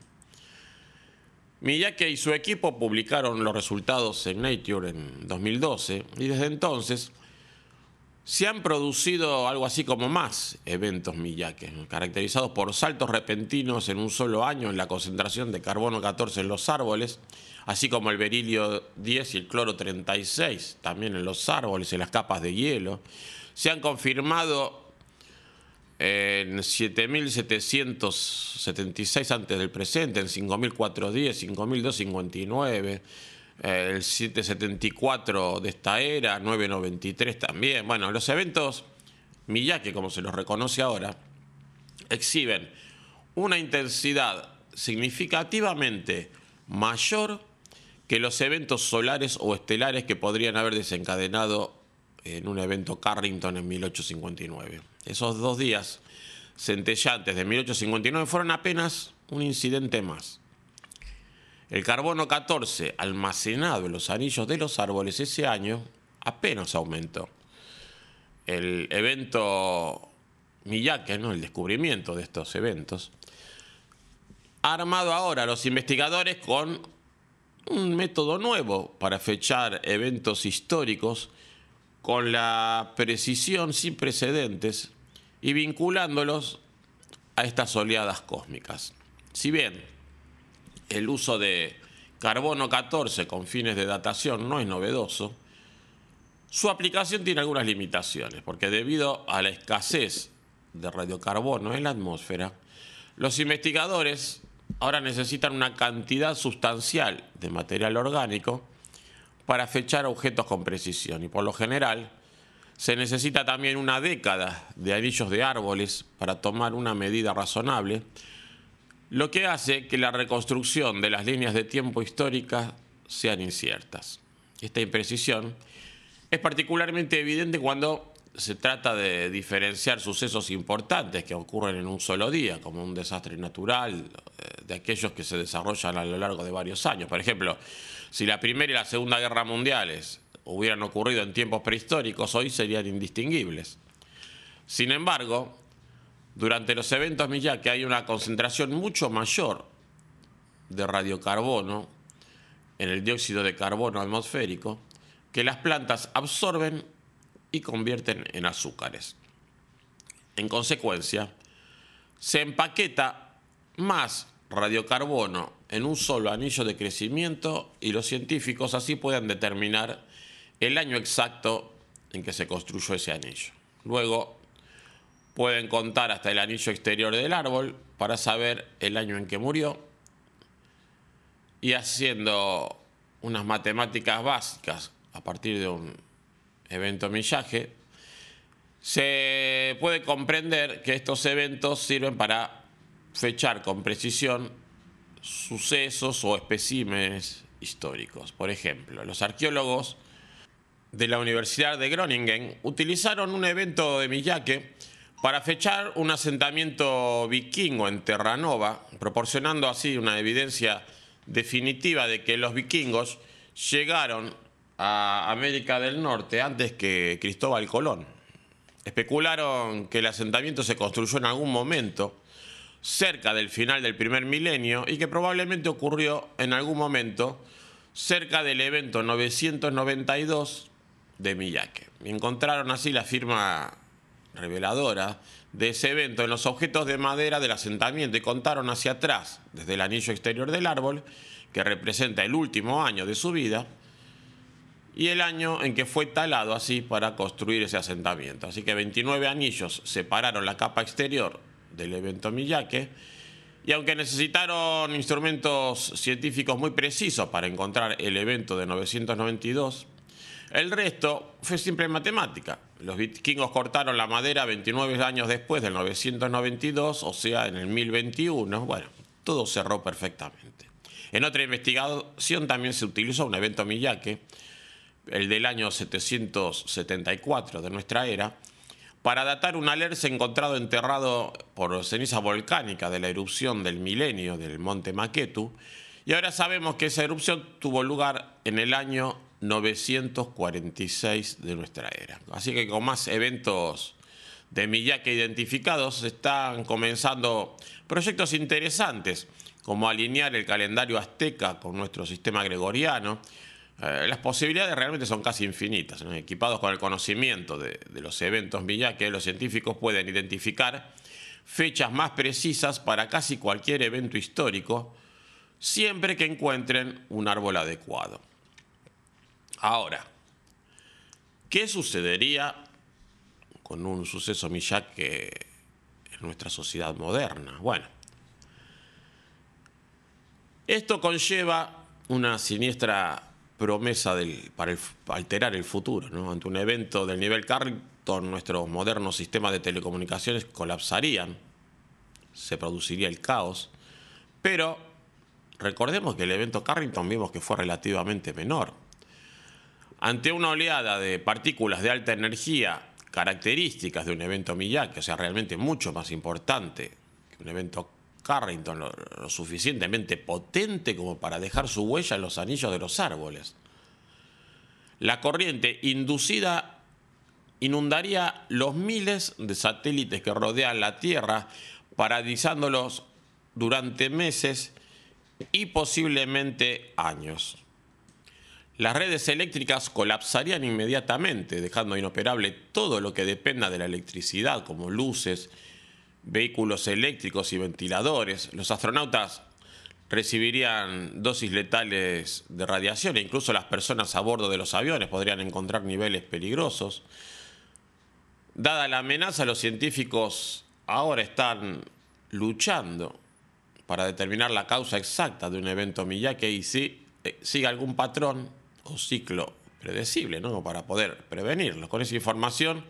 Miyake y su equipo publicaron los resultados en Nature en dos mil doce y desde entonces se han producido algo así como más eventos Miyake, caracterizados por saltos repentinos en un solo año en la concentración de carbono catorce en los árboles, así como el berilio diez y el cloro treinta y seis, también en los árboles, en las capas de hielo. Se han confirmado en siete mil setecientos setenta y seis antes del presente, en cinco mil cuatrocientos diez, cinco mil doscientos cincuenta y nueve, eh, el setecientos setenta y cuatro de esta era, novecientos noventa y tres también. Bueno, los eventos Miyake, como se los reconoce ahora, exhiben una intensidad significativamente mayor que los eventos solares o estelares que podrían haber desencadenado en un evento Carrington en mil ochocientos cincuenta y nueve. Esos dos días centellantes de mil ochocientos cincuenta y nueve fueron apenas un incidente más. El carbono catorce almacenado en los anillos de los árboles ese año apenas aumentó. El evento Miyake, ¿no?, el descubrimiento de estos eventos, ha armado ahora a los investigadores con un método nuevo para fechar eventos históricos con la precisión sin precedentes y vinculándolos a estas oleadas cósmicas. Si bien el uso de carbono catorce con fines de datación no es novedoso, su aplicación tiene algunas limitaciones, porque debido a la escasez de radiocarbono en la atmósfera, los investigadores ahora necesitan una cantidad sustancial de material orgánico para fechar objetos con precisión, y por lo general se necesita también una década de anillos de árboles para tomar una medida razonable, lo que hace que la reconstrucción de las líneas de tiempo históricas sean inciertas. Esta imprecisión es particularmente evidente cuando se trata de diferenciar sucesos importantes que ocurren en un solo día, como un desastre natural, de aquellos que se desarrollan a lo largo de varios años. Por ejemplo, si la Primera y la Segunda Guerra Mundiales hubieran ocurrido en tiempos prehistóricos, hoy serían indistinguibles. Sin embargo, durante los eventos Miyake hay una concentración mucho mayor de radiocarbono en el dióxido de carbono atmosférico que las plantas absorben y convierten en azúcares. En consecuencia, se empaqueta más radiocarbono en un solo anillo de crecimiento y los científicos así pueden determinar el año exacto en que se construyó ese anillo. Luego pueden contar hasta el anillo exterior del árbol para saber el año en que murió, y haciendo unas matemáticas básicas a partir de un evento Miyake, se puede comprender que estos eventos sirven para fechar con precisión sucesos o especímenes históricos. Por ejemplo, los arqueólogos de la Universidad de Groningen utilizaron un evento de Miyake para fechar un asentamiento vikingo en Terranova, proporcionando así una evidencia definitiva de que los vikingos llegaron a América del Norte antes que Cristóbal Colón. especularon que el asentamiento se construyó en algún momento cerca del final del primer milenio y que probablemente ocurrió en algún momento cerca del evento novecientos noventa y dos de Miyake. Encontraron así la firma reveladora de ese evento en los objetos de madera del asentamiento y contaron hacia atrás, desde el anillo exterior del árbol, que representa el último año de su vida, y el año en que fue talado así para construir ese asentamiento. Así que veintinueve anillos separaron la capa exterior del evento Miyake, y aunque necesitaron instrumentos científicos muy precisos para encontrar el evento de novecientos noventa y dos, el resto fue simple matemática. Los vikingos cortaron la madera veintinueve años después del novecientos noventa y dos, o sea, en el mil veintiuno. Bueno, todo cerró perfectamente. En otra investigación también se utilizó un evento Miyake, el del año setecientos setenta y cuatro de nuestra era, para datar un alerce encontrado enterrado por ceniza volcánica de la erupción del milenio del monte Maketu, y ahora sabemos que esa erupción tuvo lugar en el año novecientos cuarenta y seis de nuestra era. Así que con más eventos de Miyake identificados están comenzando proyectos interesantes, como alinear el calendario azteca con nuestro sistema gregoriano. Eh, las posibilidades realmente son casi infinitas, ¿no? Equipados con el conocimiento de, de los eventos Miyake, los científicos pueden identificar fechas más precisas para casi cualquier evento histórico, siempre que encuentren un árbol adecuado. Ahora, ¿qué sucedería con un suceso Miyake en nuestra sociedad moderna? Bueno, esto conlleva una siniestra promesa del, para, el, para alterar el futuro, ¿no? Ante un evento del nivel Carrington, nuestros modernos sistemas de telecomunicaciones colapsarían, se produciría el caos, pero recordemos que el evento Carrington vimos que fue relativamente menor. Ante una oleada de partículas de alta energía, características de un evento Miyake, o sea, realmente mucho más importante que un evento Carrington, lo, lo suficientemente potente como para dejar su huella en los anillos de los árboles. La corriente inducida inundaría los miles de satélites que rodean la Tierra, paralizándolos durante meses y posiblemente años. Las redes eléctricas colapsarían inmediatamente, dejando inoperable todo lo que dependa de la electricidad, como luces, vehículos eléctricos y ventiladores. Los astronautas recibirían dosis letales de radiación e incluso las personas a bordo de los aviones podrían encontrar niveles peligrosos. Dada la amenaza, los científicos ahora están luchando para determinar la causa exacta de un evento Miyake y si eh, sigue algún patrón o ciclo predecible, ¿no? Para poder prevenirlo. Con esa información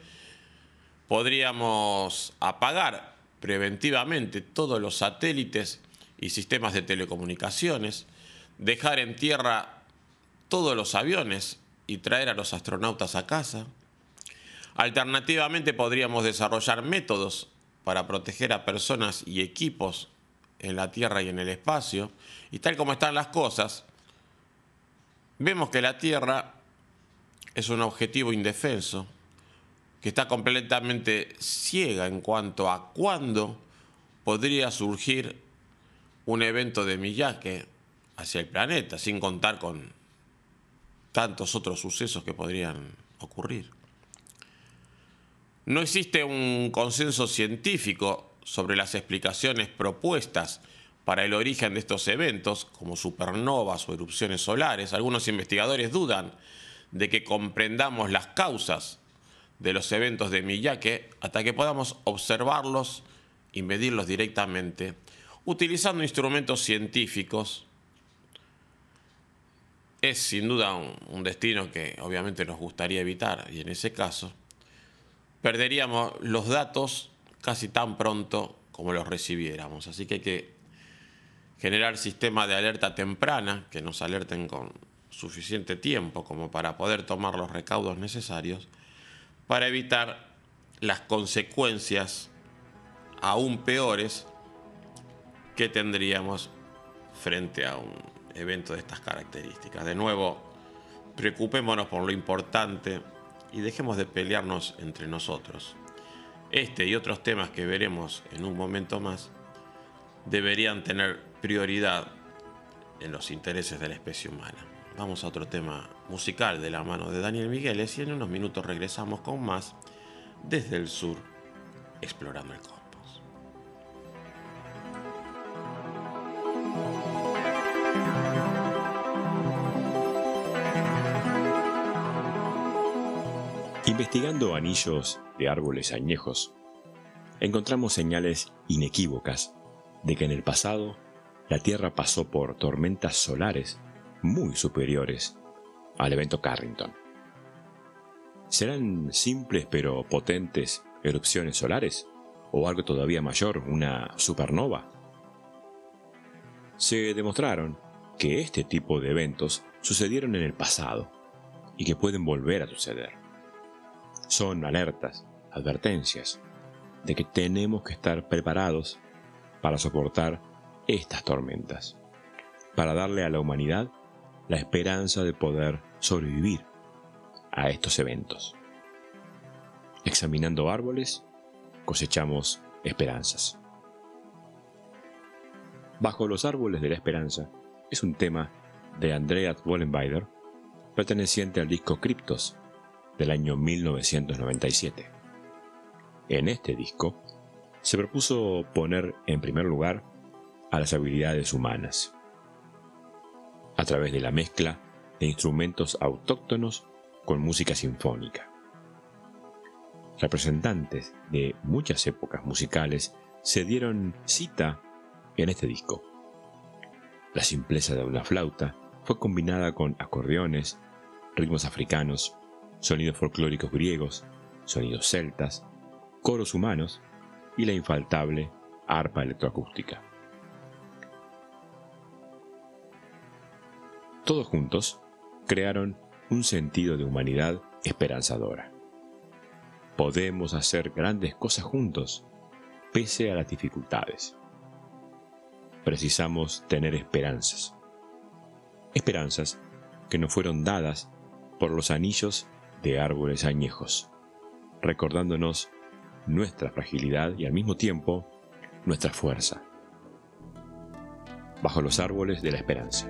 podríamos apagar preventivamente todos los satélites y sistemas de telecomunicaciones, dejar en tierra todos los aviones y traer a los astronautas a casa. Alternativamente podríamos desarrollar métodos para proteger a personas y equipos en la Tierra y en el espacio. Y tal como están las cosas, vemos que la Tierra es un objetivo indefenso, que está completamente ciega en cuanto a cuándo podría surgir un evento de Miyake hacia el planeta, sin contar con tantos otros sucesos que podrían ocurrir. No existe un consenso científico sobre las explicaciones propuestas para el origen de estos eventos, como supernovas o erupciones solares. Algunos investigadores dudan de que comprendamos las causas de los eventos de Miyake hasta que podamos observarlos y medirlos directamente utilizando instrumentos científicos. Es sin duda un, un destino que obviamente nos gustaría evitar, y en ese caso perderíamos los datos casi tan pronto como los recibiéramos. Así que hay que generar sistemas de alerta temprana que nos alerten con suficiente tiempo como para poder tomar los recaudos necesarios para evitar las consecuencias aún peores que tendríamos frente a un evento de estas características. De nuevo, preocupémonos por lo importante y dejemos de pelearnos entre nosotros. Este y otros temas que veremos en un momento más deberían tener prioridad en los intereses de la especie humana. Vamos a otro tema musical de la mano de Daniel Migueles y en unos minutos regresamos con más desde el sur, explorando el cosmos. Investigando anillos de árboles añejos, encontramos señales inequívocas de que en el pasado la Tierra pasó por tormentas solares muy superiores al evento Carrington. ¿Serán simples pero potentes erupciones solares? ¿O algo todavía mayor, una supernova? Se demostraron que este tipo de eventos sucedieron en el pasado y que pueden volver a suceder. Son alertas, advertencias de que tenemos que estar preparados para soportar estas tormentas, para darle a la humanidad la esperanza de poder sobrevivir a estos eventos. Examinando árboles, cosechamos esperanzas. Bajo los árboles de la esperanza es un tema de Andreas Wollenweider, perteneciente al disco Cryptos del año mil novecientos noventa y siete. En este disco se propuso poner en primer lugar a las habilidades humanas, a través de la mezcla de instrumentos autóctonos con música sinfónica. Representantes de muchas épocas musicales se dieron cita en este disco. La simpleza de una flauta fue combinada con acordeones, ritmos africanos, sonidos folclóricos griegos, sonidos celtas, coros humanos y la infaltable arpa electroacústica. Todos juntos crearon un sentido de humanidad esperanzadora. Podemos hacer grandes cosas juntos, pese a las dificultades. Precisamos tener esperanzas. Esperanzas que nos fueron dadas por los anillos de árboles añejos, recordándonos nuestra fragilidad y al mismo tiempo nuestra fuerza. Bajo los árboles de la esperanza.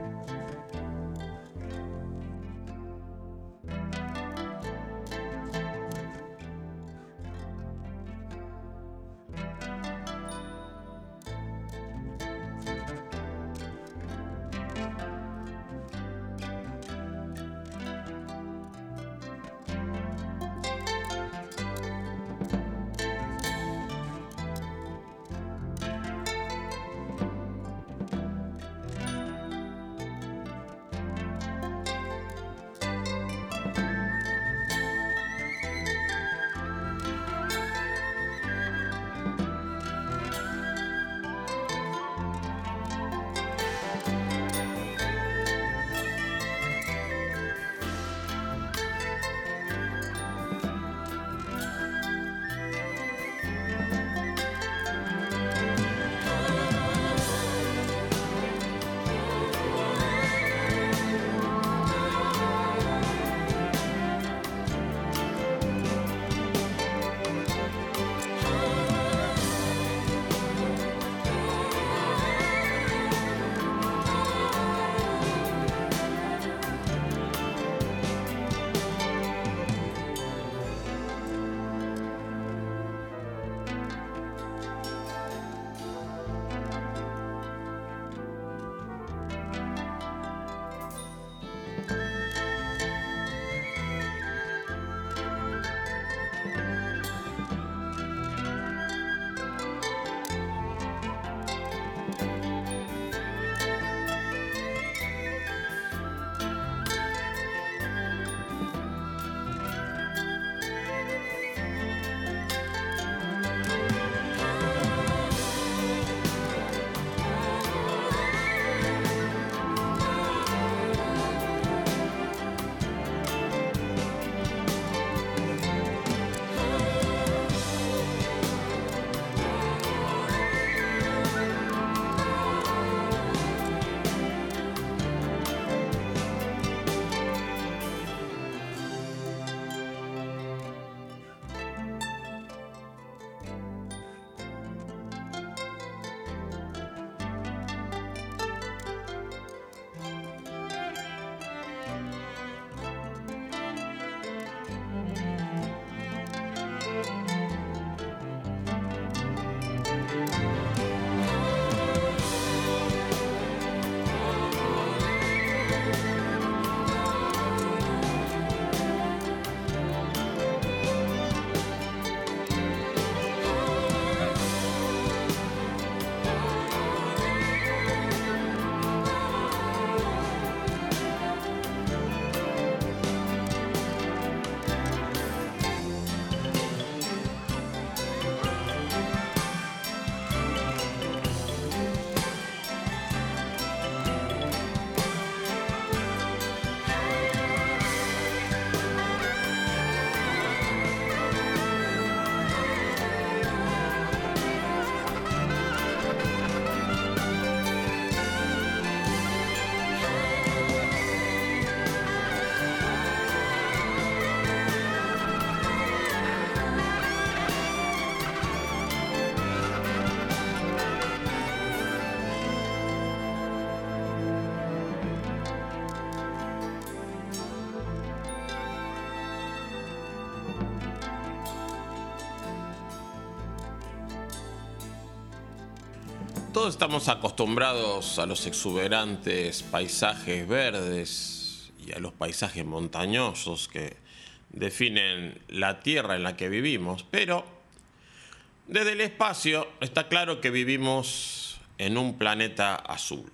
Todos estamos acostumbrados a los exuberantes paisajes verdes y a los paisajes montañosos que definen la tierra en la que vivimos, pero desde el espacio está claro que vivimos en un planeta azul.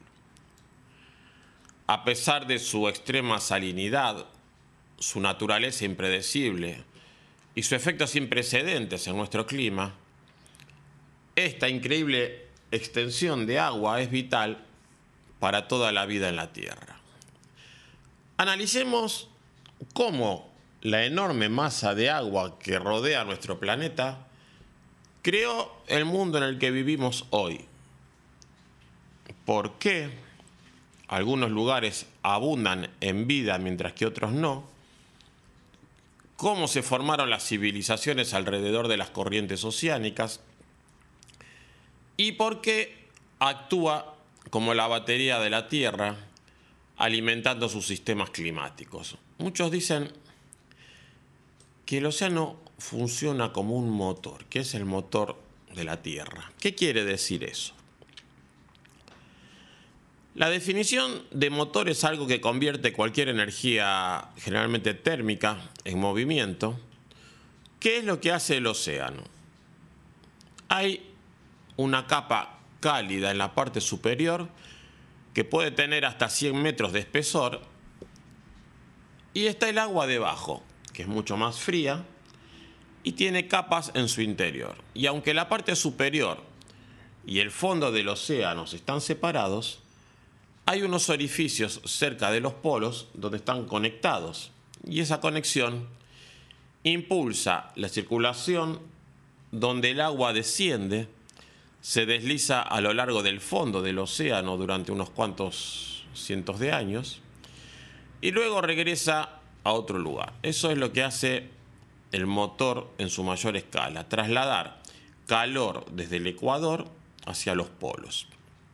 A pesar de su extrema salinidad, su naturaleza impredecible y su efecto sin precedentes en nuestro clima, esta increíble extensión de agua es vital para toda la vida en la Tierra. Analicemos cómo la enorme masa de agua que rodea nuestro planeta creó el mundo en el que vivimos hoy. ¿Por qué algunos lugares abundan en vida mientras que otros no? ¿Cómo se formaron las civilizaciones alrededor de las corrientes oceánicas? ¿Y por qué actúa como la batería de la Tierra, alimentando sus sistemas climáticos? Muchos dicen que el océano funciona como un motor, que es el motor de la Tierra. ¿Qué quiere decir eso? La definición de motor es algo que convierte cualquier energía, generalmente térmica, en movimiento. ¿Qué es lo que hace el océano? Hay una capa cálida en la parte superior que puede tener hasta cien metros de espesor, y está el agua debajo, que es mucho más fría y tiene capas en su interior. Y aunque la parte superior y el fondo del océano están separados, hay unos orificios cerca de los polos donde están conectados, y esa conexión impulsa la circulación donde el agua desciende, se desliza a lo largo del fondo del océano durante unos cuantos cientos de años y luego regresa a otro lugar. Eso es lo que hace el motor en su mayor escala, trasladar calor desde el ecuador hacia los polos.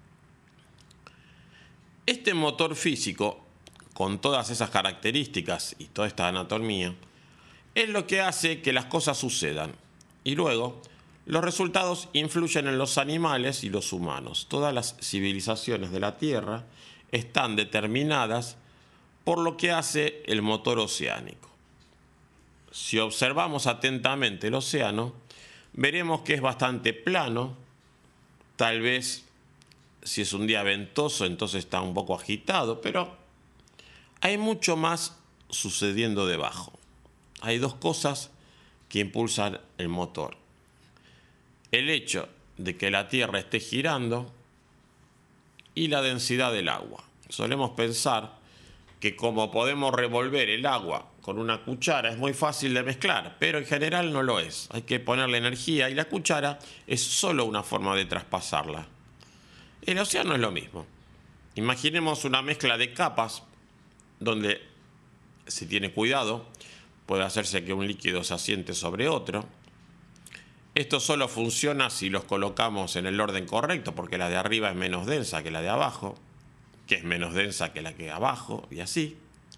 Este motor físico, con todas esas características y toda esta anatomía, es lo que hace que las cosas sucedan. Y luego, los resultados influyen en los animales y los humanos. Todas las civilizaciones de la Tierra están determinadas por lo que hace el motor oceánico. Si observamos atentamente el océano, veremos que es bastante plano. Tal vez si es un día ventoso, entonces está un poco agitado, pero hay mucho más sucediendo debajo. Hay dos cosas que impulsan el motor: el hecho de que la Tierra esté girando y la densidad del agua. Solemos pensar que como podemos revolver el agua con una cuchara es muy fácil de mezclar, pero en general no lo es. Hay que ponerle energía y la cuchara es solo una forma de traspasarla. El océano es lo mismo. Imaginemos una mezcla de capas donde, si tiene cuidado, puede hacerse que un líquido se asiente sobre otro. Esto solo funciona si los colocamos en el orden correcto, porque la de arriba es menos densa que la de abajo, que es menos densa que la que abajo, y así.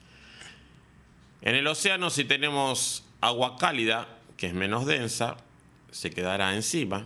En el océano, si tenemos agua cálida, que es menos densa, se quedará encima.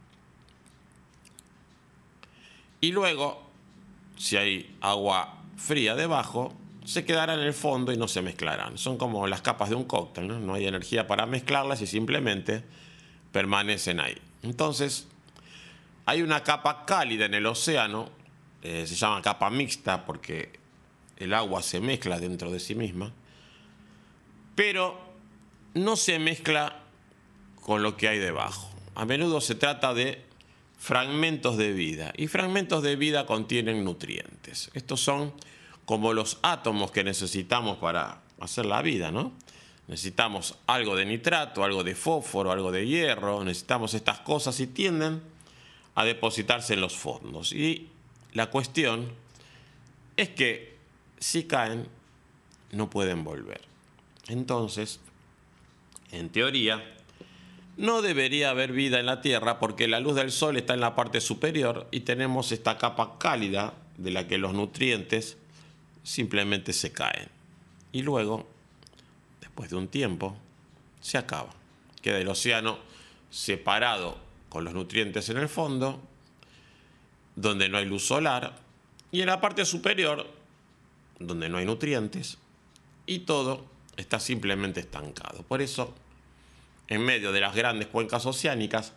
Y luego, si hay agua fría debajo, se quedará en el fondo y no se mezclarán. Son como las capas de un cóctel, ¿no? No hay energía para mezclarlas y simplemente permanecen ahí. Entonces, hay una capa cálida en el océano, eh, se llama capa mixta porque el agua se mezcla dentro de sí misma, pero no se mezcla con lo que hay debajo. A menudo se trata de fragmentos de vida, y fragmentos de vida contienen nutrientes. Estos son como los átomos que necesitamos para hacer la vida, ¿no? Necesitamos algo de nitrato, algo de fósforo, algo de hierro, necesitamos estas cosas y tienden a depositarse en los fondos. Y la cuestión es que si caen, no pueden volver. Entonces, en teoría, no debería haber vida en la Tierra porque la luz del sol está en la parte superior y tenemos esta capa cálida de la que los nutrientes simplemente se caen. Y luego, después de un tiempo, se acaba. Queda el océano separado con los nutrientes en el fondo donde no hay luz solar, y en la parte superior, donde no hay nutrientes, y todo está simplemente estancado. Por eso, en medio de las grandes cuencas oceánicas,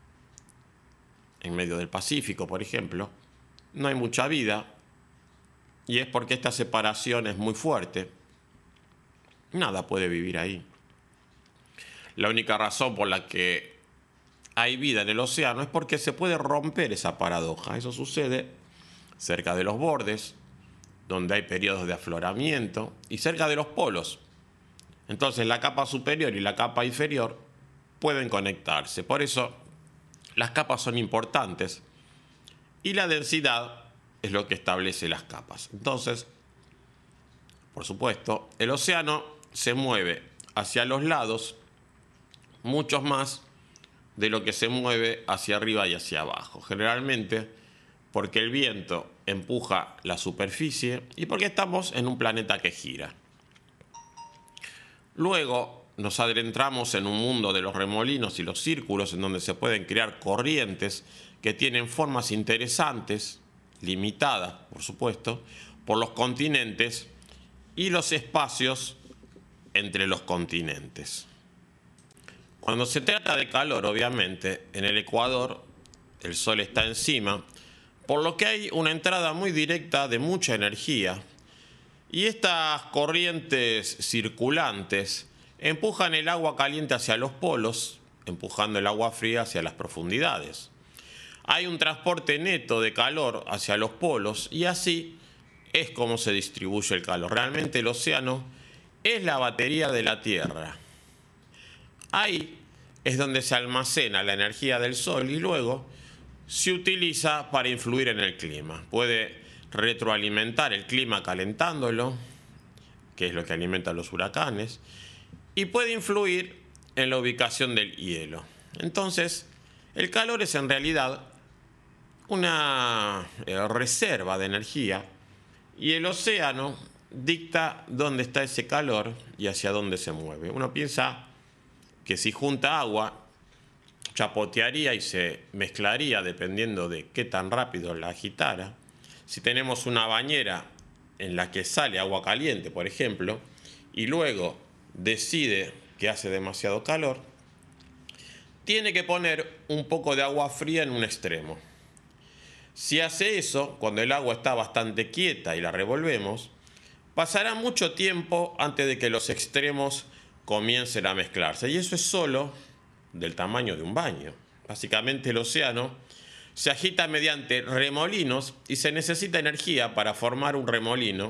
en medio del Pacífico, por ejemplo, no hay mucha vida, y es porque esta separación es muy fuerte. Nada puede vivir ahí. La única razón por la que hay vida en el océano es porque se puede romper esa paradoja. Eso sucede cerca de los bordes, donde hay periodos de afloramiento, y cerca de los polos. Entonces la capa superior y la capa inferior pueden conectarse. Por eso las capas son importantes y la densidad es lo que establece las capas. Entonces, por supuesto, el océano se mueve hacia los lados muchos más de lo que se mueve hacia arriba y hacia abajo. Generalmente porque el viento empuja la superficie y porque estamos en un planeta que gira. Luego nos adentramos en un mundo de los remolinos y los círculos, en donde se pueden crear corrientes que tienen formas interesantes, limitadas, por supuesto, por los continentes y los espacios entre los continentes. Cuando se trata de calor, obviamente, en el ecuador el sol está encima, por lo que hay una entrada muy directa de mucha energía, y estas corrientes circulantes empujan el agua caliente hacia los polos, empujando el agua fría hacia las profundidades. Hay un transporte neto de calor hacia los polos, y así es como se distribuye el calor. Realmente el océano es la batería de la Tierra. Ahí es donde se almacena la energía del sol y luego se utiliza para influir en el clima. Puede retroalimentar el clima calentándolo, que es lo que alimenta los huracanes, y puede influir en la ubicación del hielo. Entonces, el calor es en realidad una eh, reserva de energía, y el océano dicta dónde está ese calor y hacia dónde se mueve. Uno piensa que si junta agua, chapotearía y se mezclaría dependiendo de qué tan rápido la agitara. Si tenemos una bañera en la que sale agua caliente, por ejemplo, y luego decide que hace demasiado calor, tiene que poner un poco de agua fría en un extremo. Si hace eso, cuando el agua está bastante quieta y la revolvemos, pasará mucho tiempo antes de que los extremos comiencen a mezclarse. Y eso es solo del tamaño de un baño. Básicamente el océano se agita mediante remolinos y se necesita energía para formar un remolino,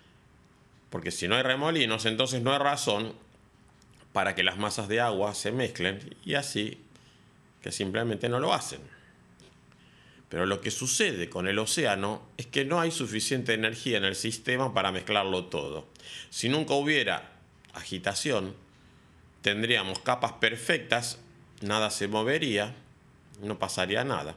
porque si no hay remolinos, entonces no hay razón para que las masas de agua se mezclen, y así que simplemente no lo hacen. Pero lo que sucede con el océano es que no hay suficiente energía en el sistema para mezclarlo todo. Si nunca hubiera agitación, tendríamos capas perfectas, nada se movería, no pasaría nada.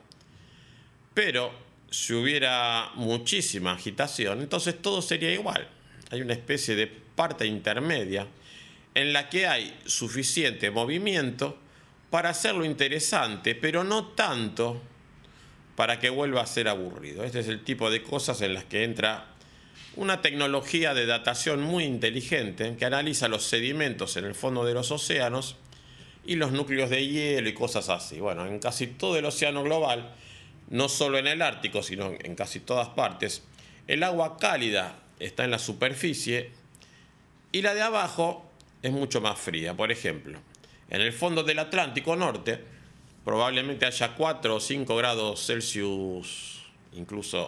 Pero si hubiera muchísima agitación, entonces todo sería igual. Hay una especie de parte intermedia en la que hay suficiente movimiento para hacerlo interesante, pero no tanto para que vuelva a ser aburrido. Este es el tipo de cosas en las que entra una tecnología de datación muy inteligente que analiza los sedimentos en el fondo de los océanos y los núcleos de hielo y cosas así. Bueno, en casi todo el océano global, no solo en el Ártico, sino en casi todas partes, el agua cálida está en la superficie y la de abajo es mucho más fría. Por ejemplo, en el fondo del Atlántico Norte probablemente haya cuatro o cinco grados Celsius, incluso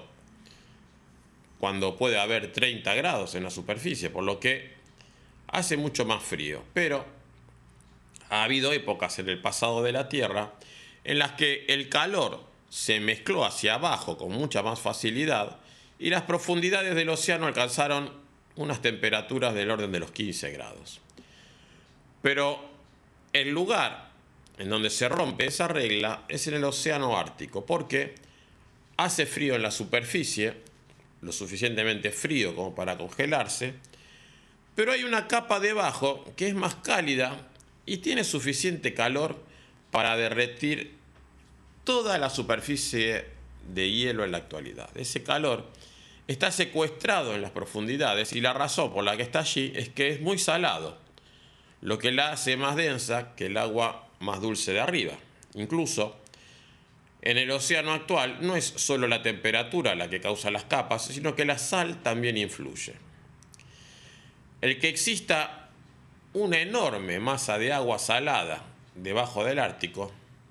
cuando puede haber treinta grados en la superficie, por lo que hace mucho más frío. Pero ha habido épocas en el pasado de la Tierra en las que el calor se mezcló hacia abajo con mucha más facilidad y las profundidades del océano alcanzaron unas temperaturas del orden de los quince grados. Pero el lugar en donde se rompe esa regla es en el océano Ártico, porque hace frío en la superficie, lo suficientemente frío como para congelarse, pero hay una capa debajo que es más cálida y tiene suficiente calor para derretir toda la superficie de hielo en la actualidad. Ese calor está secuestrado en las profundidades y la razón por la que está allí es que es muy salado, lo que la hace más densa que el agua más dulce de arriba. Incluso en el océano actual no es solo la temperatura la que causa las capas, sino que la sal también influye. El que exista una enorme masa de agua salada debajo del Ártico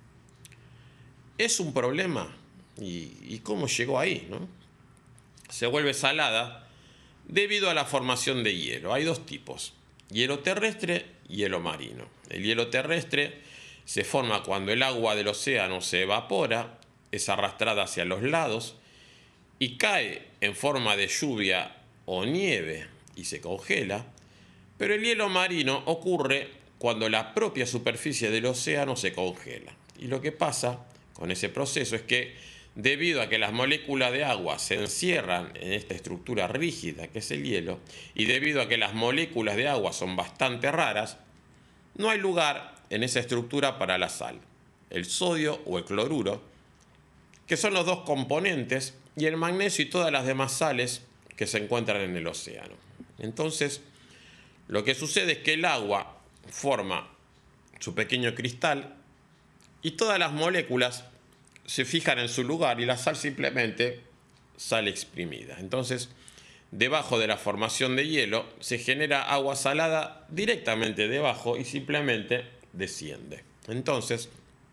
es un problema. ¿Y, y cómo llegó ahí, no? Se vuelve salada debido a la formación de hielo. Hay dos tipos: hielo terrestre y hielo marino. El hielo terrestre se forma cuando el agua del océano se evapora, es arrastrada hacia los lados y cae en forma de lluvia o nieve y se congela. Pero el hielo marino ocurre cuando la propia superficie del océano se congela. Y lo que pasa con ese proceso es que, debido a que las moléculas de agua se encierran en esta estructura rígida que es el hielo, y debido a que las moléculas de agua son bastante raras, no hay lugar en esa estructura para la sal, el sodio o el cloruro, que son los dos componentes, y el magnesio y todas las demás sales que se encuentran en el océano. Entonces, lo que sucede es que el agua forma su pequeño cristal y todas las moléculas se fijan en su lugar y la sal simplemente sale exprimida. Entonces, debajo de la formación de hielo se genera agua salada directamente debajo y simplemente desciende. Entonces,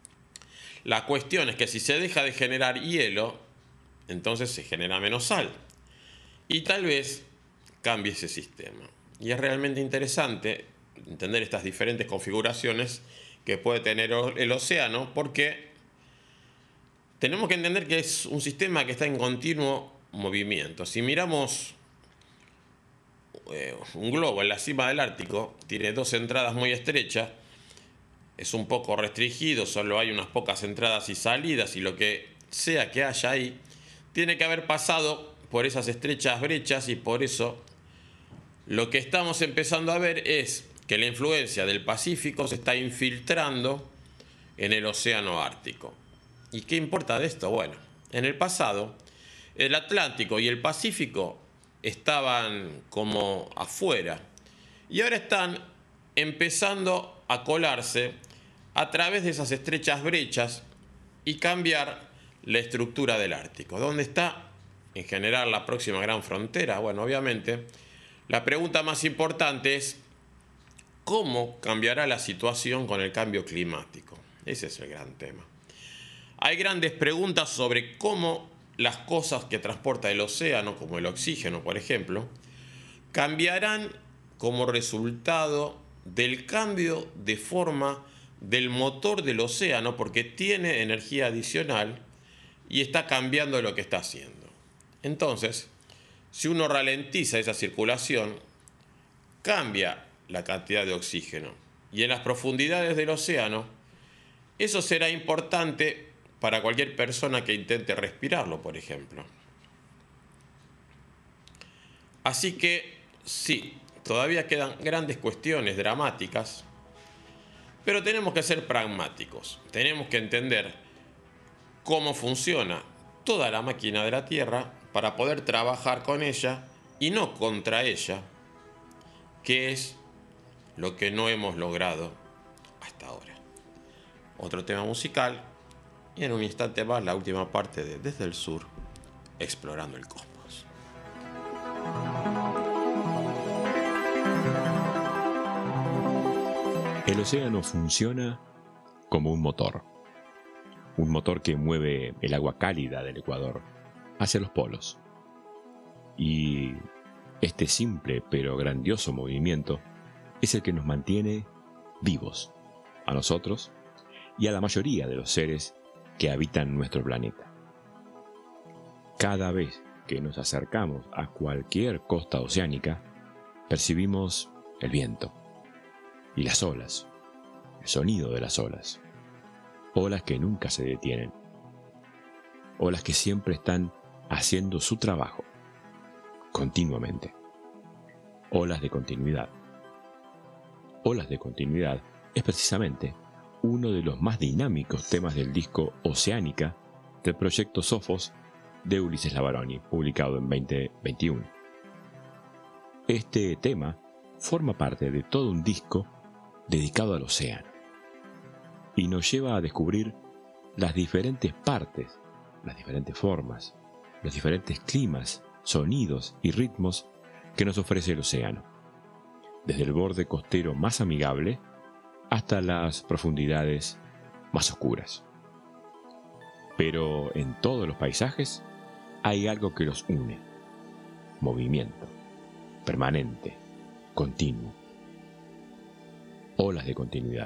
la cuestión es que si se deja de generar hielo, entonces se genera menos sal. Y tal vez cambie ese sistema. Y es realmente interesante entender estas diferentes configuraciones que puede tener el océano, porque tenemos que entender que es un sistema que está en continuo movimiento. Si miramos eh, un globo en la cima del Ártico, tiene dos entradas muy estrechas, es un poco restringido, solo hay unas pocas entradas y salidas, y lo que sea que haya ahí tiene que haber pasado por esas estrechas brechas, y por eso lo que estamos empezando a ver es que la influencia del Pacífico se está infiltrando en el océano Ártico. ¿Y qué importa de esto? Bueno, en el pasado el Atlántico y el Pacífico estaban como afuera, y ahora están empezando a colarse a través de esas estrechas brechas y cambiar la estructura del Ártico. ¿Dónde está en general la próxima gran frontera? Bueno, obviamente la pregunta más importante es ¿cómo cambiará la situación con el cambio climático? Ese es el gran tema. Hay grandes preguntas sobre cómo las cosas que transporta el océano, como el oxígeno, por ejemplo, cambiarán como resultado del cambio de forma del motor del océano, porque tiene energía adicional y está cambiando lo que está haciendo. Entonces, si uno ralentiza esa circulación, cambia la cantidad de oxígeno. Y en las profundidades del océano, eso será importante para cualquier persona que intente respirarlo, por ejemplo. Así que, sí, todavía quedan grandes cuestiones dramáticas, pero tenemos que ser pragmáticos. Tenemos que entender cómo funciona toda la máquina de la Tierra para poder trabajar con ella y no contra ella, que es lo que no hemos logrado hasta ahora. Otro tema musical, y en un instante más la última parte de Desde el Sur, explorando el cosmos. El océano funciona como un motor. Un motor que mueve el agua cálida del Ecuador hacia los polos. Y este simple pero grandioso movimiento es el que nos mantiene vivos, a nosotros y a la mayoría de los seres que habitan nuestro planeta. Cada vez que nos acercamos a cualquier costa oceánica, percibimos el viento y las olas, el sonido de las olas, olas que nunca se detienen, olas que siempre están haciendo su trabajo, continuamente, olas de continuidad. Olas de continuidad es precisamente uno de los más dinámicos temas del disco Oceánica del proyecto Sophos de Ulises Lavaroni, publicado en veinte veintiuno. Este tema forma parte de todo un disco dedicado al océano y nos lleva a descubrir las diferentes partes, las diferentes formas, los diferentes climas, sonidos y ritmos que nos ofrece el océano, desde el borde costero más amigable hasta las profundidades más oscuras. Pero en todos los paisajes hay algo que los une: movimiento, permanente, continuo, olas de continuidad.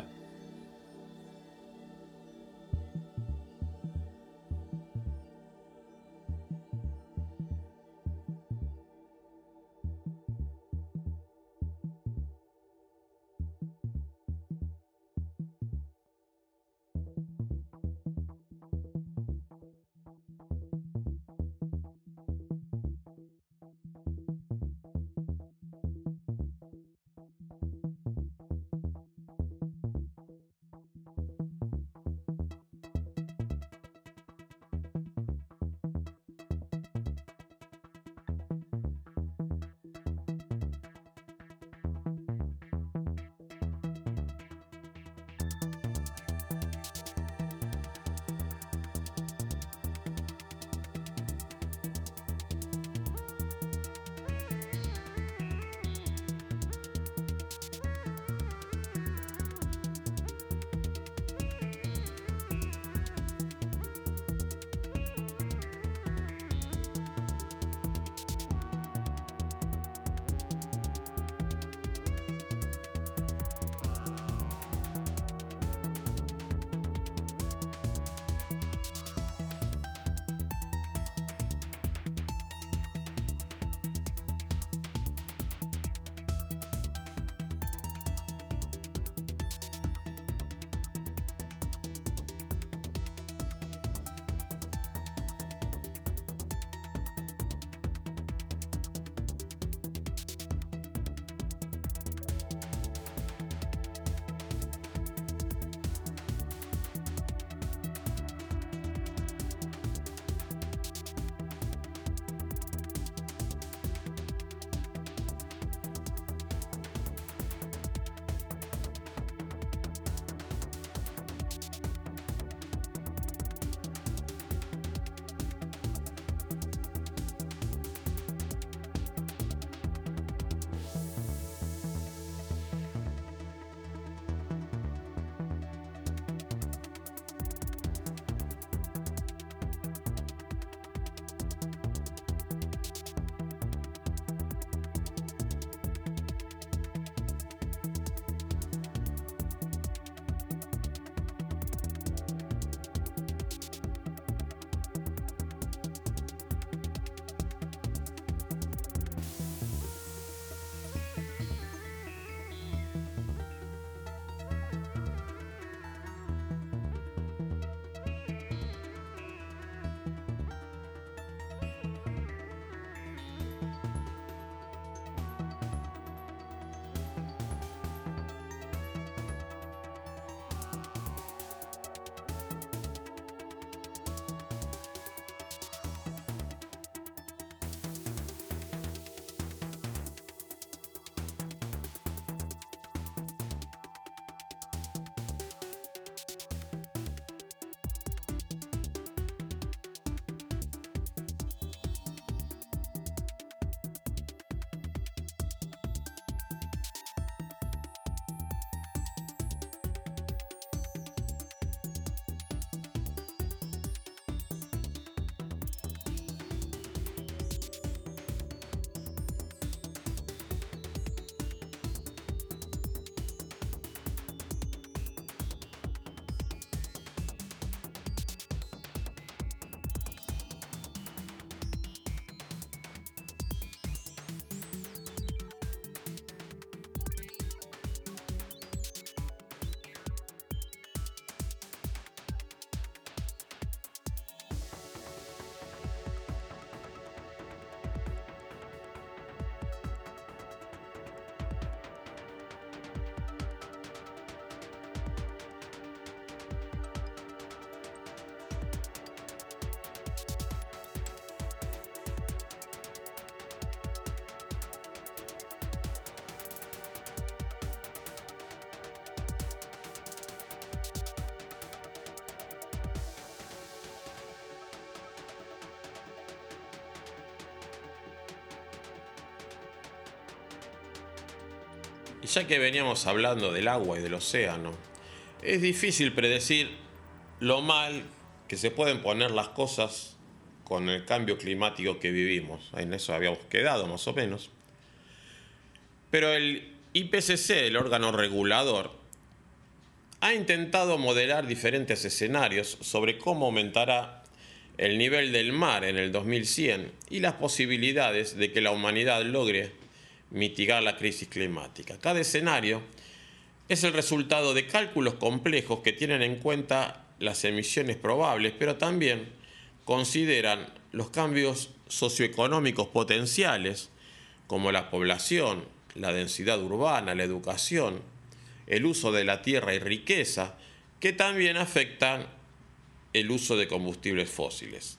Y ya que veníamos hablando del agua y del océano, es difícil predecir lo mal que se pueden poner las cosas con el cambio climático que vivimos. En eso habíamos quedado más o menos. Pero el I P C C, el órgano regulador, ha intentado modelar diferentes escenarios sobre cómo aumentará el nivel del mar en el dos mil cien y las posibilidades de que la humanidad logre mitigar la crisis climática. Cada escenario es el resultado de cálculos complejos que tienen en cuenta las emisiones probables, pero también consideran los cambios socioeconómicos potenciales, como la población, la densidad urbana, la educación, el uso de la tierra y riqueza, que también afectan el uso de combustibles fósiles.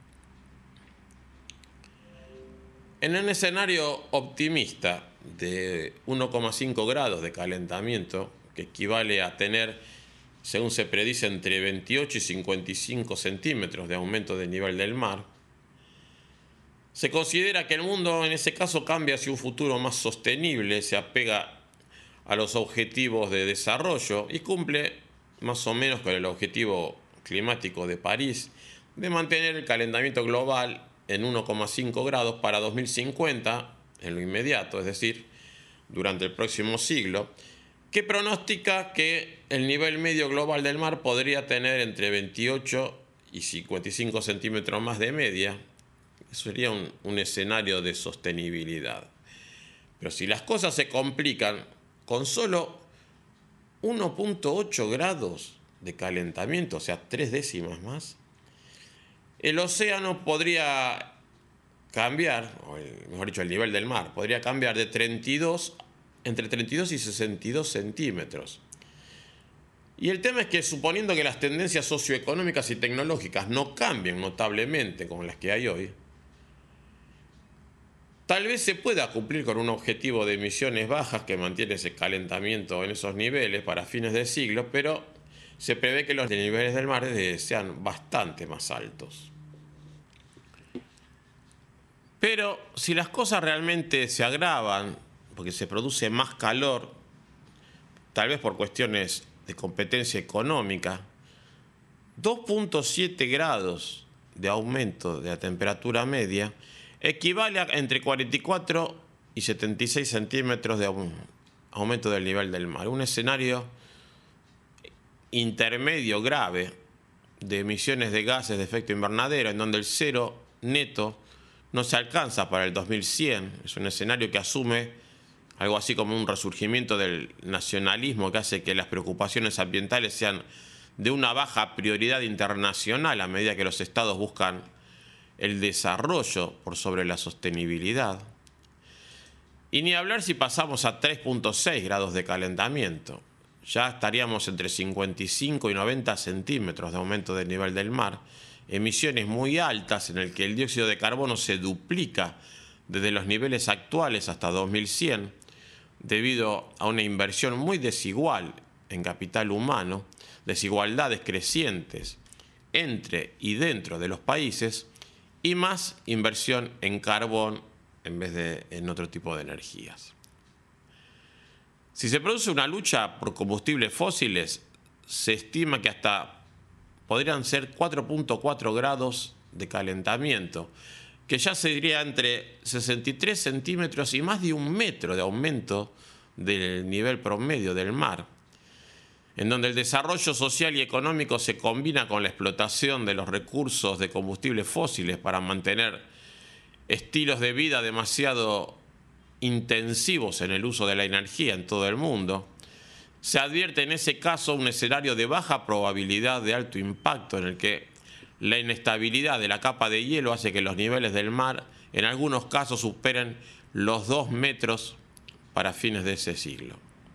En un escenario optimista de uno coma cinco grados de calentamiento, que equivale a tener, según se predice, entre veintiocho y cincuenta y cinco centímetros de aumento del nivel del mar, se considera que el mundo en ese caso cambia hacia un futuro más sostenible, se apega a los objetivos de desarrollo y cumple más o menos con el objetivo climático de París de mantener el calentamiento global en uno coma cinco grados para dos mil cincuenta, en lo inmediato, es decir, durante el próximo siglo, que pronostica que el nivel medio global del mar podría tener entre veintiocho y cincuenta y cinco centímetros más de media. Eso sería un, un escenario de sostenibilidad. Pero si las cosas se complican, con solo uno coma ocho grados de calentamiento, o sea, tres décimas más, el océano podría cambiar, o el, mejor dicho, el nivel del mar, podría cambiar de treinta y dos, entre treinta y dos y sesenta y dos centímetros. Y el tema es que, suponiendo que las tendencias socioeconómicas y tecnológicas no cambien notablemente como las que hay hoy, tal vez se pueda cumplir con un objetivo de emisiones bajas que mantiene ese calentamiento en esos niveles para fines de siglo, pero se prevé que los niveles del mar sean bastante más altos. Pero si las cosas realmente se agravan, porque se produce más calor, tal vez por cuestiones de competencia económica, dos coma siete grados de aumento de la temperatura media equivale a entre cuarenta y cuatro y setenta y seis centímetros de aumento del nivel del mar. Un escenario intermedio grave de emisiones de gases de efecto invernadero, en donde el cero neto no se alcanza para el dos mil cien. Es un escenario que asume algo así como un resurgimiento del nacionalismo que hace que las preocupaciones ambientales sean de una baja prioridad internacional a medida que los estados buscan el desarrollo por sobre la sostenibilidad. Y ni hablar si pasamos a tres coma seis grados de calentamiento. Ya estaríamos entre cincuenta y cinco y noventa centímetros de aumento del nivel del mar, emisiones muy altas en el que el dióxido de carbono se duplica desde los niveles actuales hasta dos mil cien, debido a una inversión muy desigual en capital humano, desigualdades crecientes entre y dentro de los países y más inversión en carbón en vez de en otro tipo de energías. Si se produce una lucha por combustibles fósiles, se estima que hasta podrían ser cuatro coma cuatro grados de calentamiento, que ya sería entre sesenta y tres centímetros y más de un metro de aumento del nivel promedio del mar, en donde el desarrollo social y económico se combina con la explotación de los recursos de combustibles fósiles para mantener estilos de vida demasiado intensivos en el uso de la energía en todo el mundo. Se advierte en ese caso un escenario de baja probabilidad de alto impacto en el que la inestabilidad de la capa de hielo hace que los niveles del mar en algunos casos superen los dos metros para fines de ese siglo.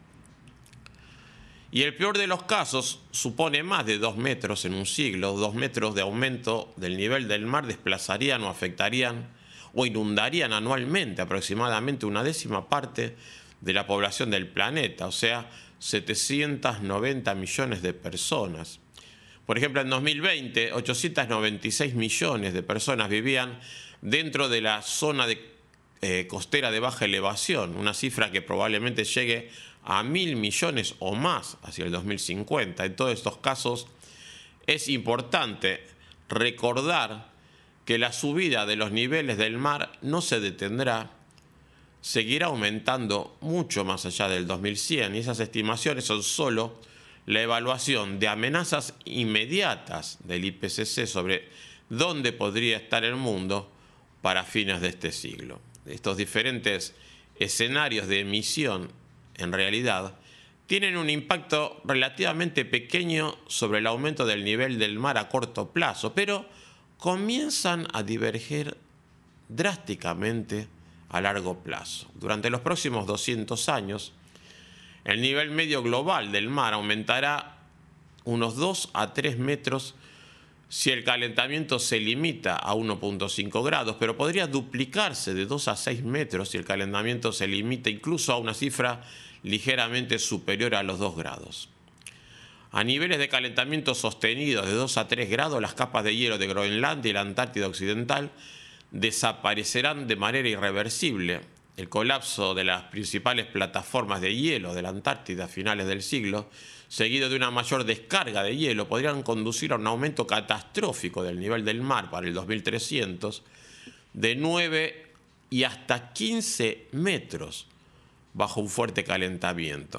Y el peor de los casos supone más de dos metros en un siglo. Dos metros de aumento del nivel del mar desplazarían o afectarían o inundarían anualmente aproximadamente una décima parte de la población del planeta, o sea, setecientos noventa millones de personas. Por ejemplo, en dos mil veinte, ochocientos noventa y seis millones de personas vivían dentro de la zona de eh, costera de baja elevación, una cifra que probablemente llegue a mil millones o más hacia el dos mil cincuenta. En todos estos casos es importante recordar que la subida de los niveles del mar no se detendrá, seguirá aumentando mucho más allá del dos mil cien, y esas estimaciones son solo la evaluación de amenazas inmediatas del I P C C sobre dónde podría estar el mundo para fines de este siglo. Estos diferentes escenarios de emisión, en realidad, tienen un impacto relativamente pequeño sobre el aumento del nivel del mar a corto plazo, pero comienzan a diverger drásticamente a largo plazo. Durante los próximos doscientos años, el nivel medio global del mar aumentará unos dos a tres metros si el calentamiento se limita a uno punto cinco grados, pero podría duplicarse de dos a seis metros si el calentamiento se limita incluso a una cifra ligeramente superior a los dos grados. A niveles de calentamiento sostenidos de dos a tres grados, las capas de hielo de Groenlandia y la Antártida Occidental desaparecerán de manera irreversible. El colapso de las principales plataformas de hielo de la Antártida a finales del siglo, seguido de una mayor descarga de hielo, podrían conducir a un aumento catastrófico del nivel del mar para el dos mil trescientos de nueve y hasta quince metros bajo un fuerte calentamiento.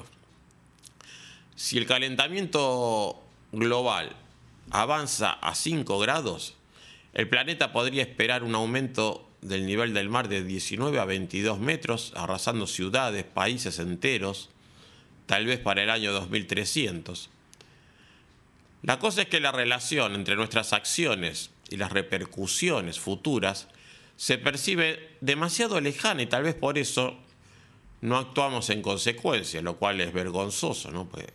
Si el calentamiento global avanza a cinco grados, el planeta podría esperar un aumento del nivel del mar de diecinueve a veintidós metros, arrasando ciudades, países enteros, tal vez para el año dos mil trescientos. La cosa es que la relación entre nuestras acciones y las repercusiones futuras se percibe demasiado lejana y tal vez por eso no actuamos en consecuencia, lo cual es vergonzoso, ¿no? Pues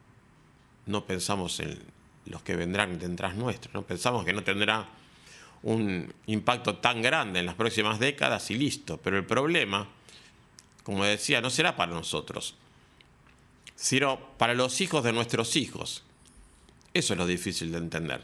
no pensamos en los que vendrán detrás nuestro, ¿no? Pensamos que no tendrá un impacto tan grande en las próximas décadas y listo. Pero el problema, como decía, no será para nosotros, sino para los hijos de nuestros hijos. Eso es lo difícil de entender.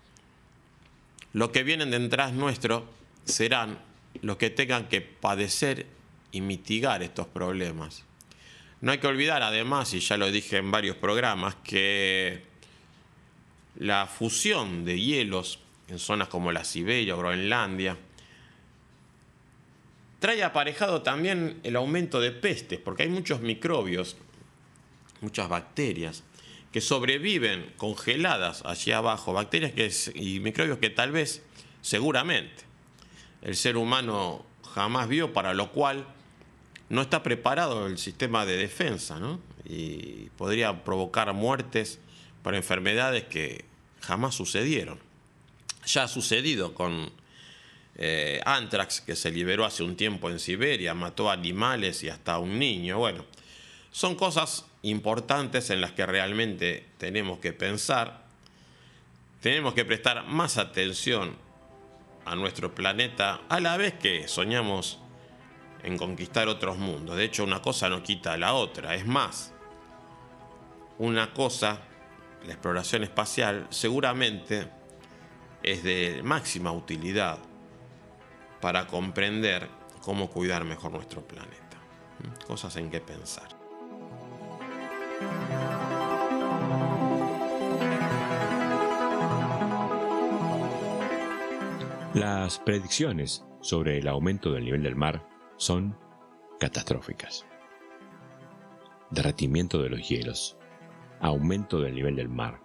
Los que vienen detrás nuestro serán los que tengan que padecer y mitigar estos problemas. No hay que olvidar, además, y ya lo dije en varios programas, que la fusión de hielos en zonas como la Siberia o Groenlandia trae aparejado también el aumento de pestes, porque hay muchos microbios, muchas bacterias que sobreviven congeladas allí abajo, bacterias que, y microbios que tal vez, seguramente, el ser humano jamás vio, para lo cual no está preparado el sistema de defensa, ¿no? Y podría provocar muertes por enfermedades que jamás sucedieron. Ya ha sucedido con eh, Anthrax, que se liberó hace un tiempo en Siberia, mató animales y hasta a un niño. Bueno, son cosas importantes en las que realmente tenemos que pensar. Tenemos que prestar más atención a nuestro planeta, a la vez que soñamos en conquistar otros mundos. De hecho, una cosa no quita a la otra. Es más, una cosa, la exploración espacial, seguramente es de máxima utilidad para comprender cómo cuidar mejor nuestro planeta. Cosas en que pensar. Las predicciones sobre el aumento del nivel del mar son catastróficas. Derretimiento de los hielos, aumento del nivel del mar.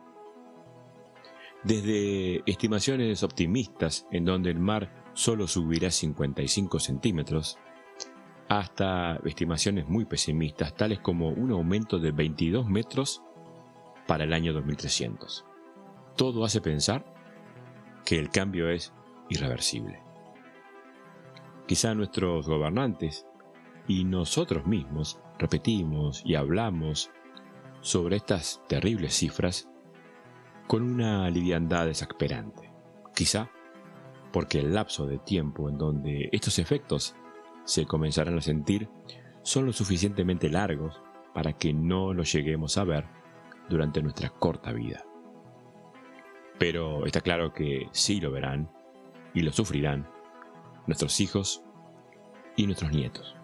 Desde estimaciones optimistas en donde el mar solo subirá cincuenta y cinco centímetros, hasta estimaciones muy pesimistas, tales como un aumento de veintidós metros para el año dos mil trescientos. Todo hace pensar que el cambio es irreversible. Quizá nuestros gobernantes y nosotros mismos repetimos y hablamos sobre estas terribles cifras con una liviandad exasperante. Quizá porque el lapso de tiempo en donde estos efectos se comenzarán a sentir son lo suficientemente largos para que no los lleguemos a ver durante nuestra corta vida. Pero está claro que sí lo verán y lo sufrirán nuestros hijos y nuestros nietos.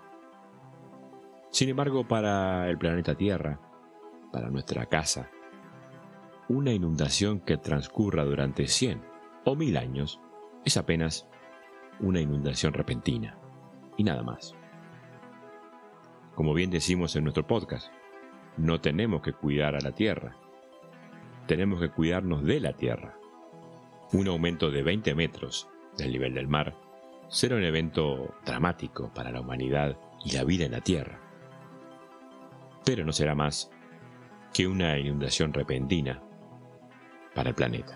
Sin embargo, para el planeta Tierra, para nuestra casa, una inundación que transcurra durante cien o mil años es apenas una inundación repentina y nada más. Como bien decimos en nuestro podcast, no tenemos que cuidar a la Tierra, tenemos que cuidarnos de la Tierra. Un aumento de veinte metros del nivel del mar será un evento dramático para la humanidad y la vida en la Tierra, pero no será más que una inundación repentina para el planeta.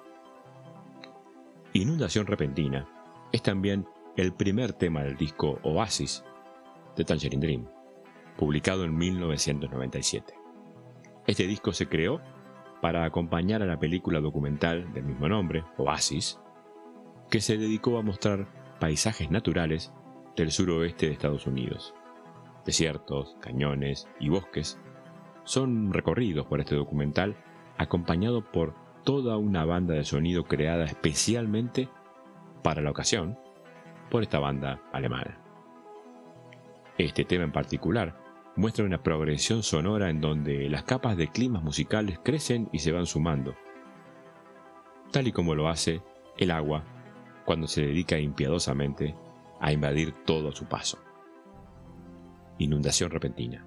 Inundación repentina es también el primer tema del disco Oasis de Tangerine Dream, publicado en mil novecientos noventa y siete. Este disco se creó para acompañar a la película documental del mismo nombre, Oasis, que se dedicó a mostrar paisajes naturales del suroeste de Estados Unidos. Desiertos, cañones y bosques son recorridos por este documental, acompañado por toda una banda de sonido creada especialmente para la ocasión por esta banda alemana. Este tema en particular muestra una progresión sonora en donde las capas de climas musicales crecen y se van sumando, tal y como lo hace el agua cuando se dedica impiadosamente a invadir todo a su paso. Inundación repentina.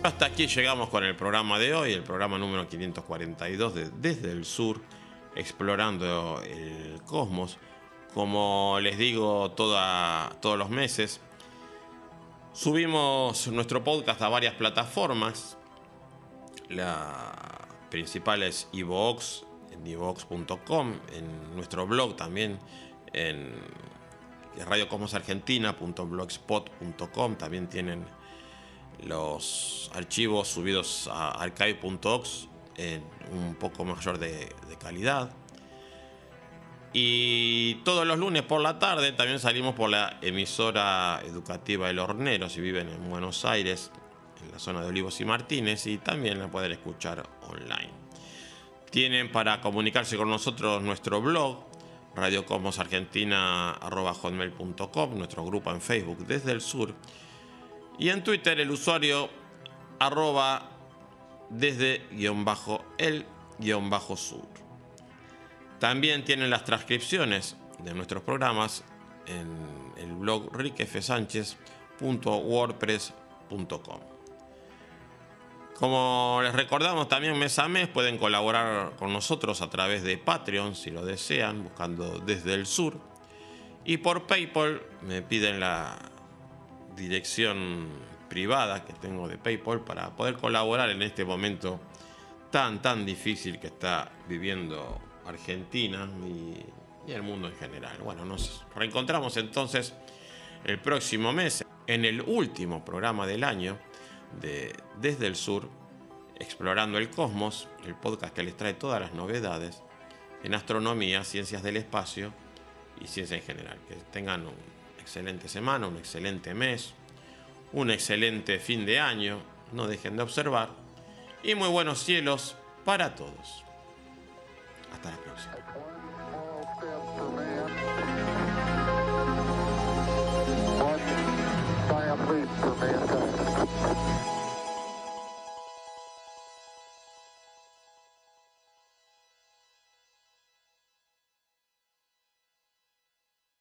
Hasta aquí llegamos con el programa de hoy, el programa número quinientos cuarenta y dos de Desde el Sur, explorando el cosmos. Como les digo toda, todos los meses, subimos nuestro podcast a varias plataformas. La principal es iVoox, en iVoox punto com, en nuestro blog también, en radio cosmos argentina punto blogspot punto com, también tienen los archivos subidos a archive punto ox en un poco mayor de, de calidad. Y todos los lunes por la tarde también salimos por la emisora educativa El Hornero, si viven en Buenos Aires, en la zona de Olivos y Martínez, y también la pueden escuchar online. Tienen para comunicarse con nosotros nuestro blog, radio cosmos argentina arroba hotmail punto com, nuestro grupo en Facebook Desde el Sur, y en Twitter el usuario arroba desde guión bajo el guión bajo sur. También tienen las transcripciones de nuestros programas en el blog rique f sánchez punto wordpress punto com. Como les recordamos, también mes a mes pueden colaborar con nosotros a través de Patreon, si lo desean, buscando Desde el Sur. Y por PayPal me piden la dirección privada que tengo de PayPal para poder colaborar en este momento tan tan difícil que está viviendo Argentina y, y el mundo en general. Bueno, nos reencontramos entonces el próximo mes en el último programa del año de Desde el Sur, explorando el cosmos, el podcast que les trae todas las novedades en astronomía, ciencias del espacio y ciencia en general. Que tengan una excelente semana, un excelente mes, un excelente fin de año, no dejen de observar, y muy buenos cielos para todos. Hasta la próxima. One giant leap for man.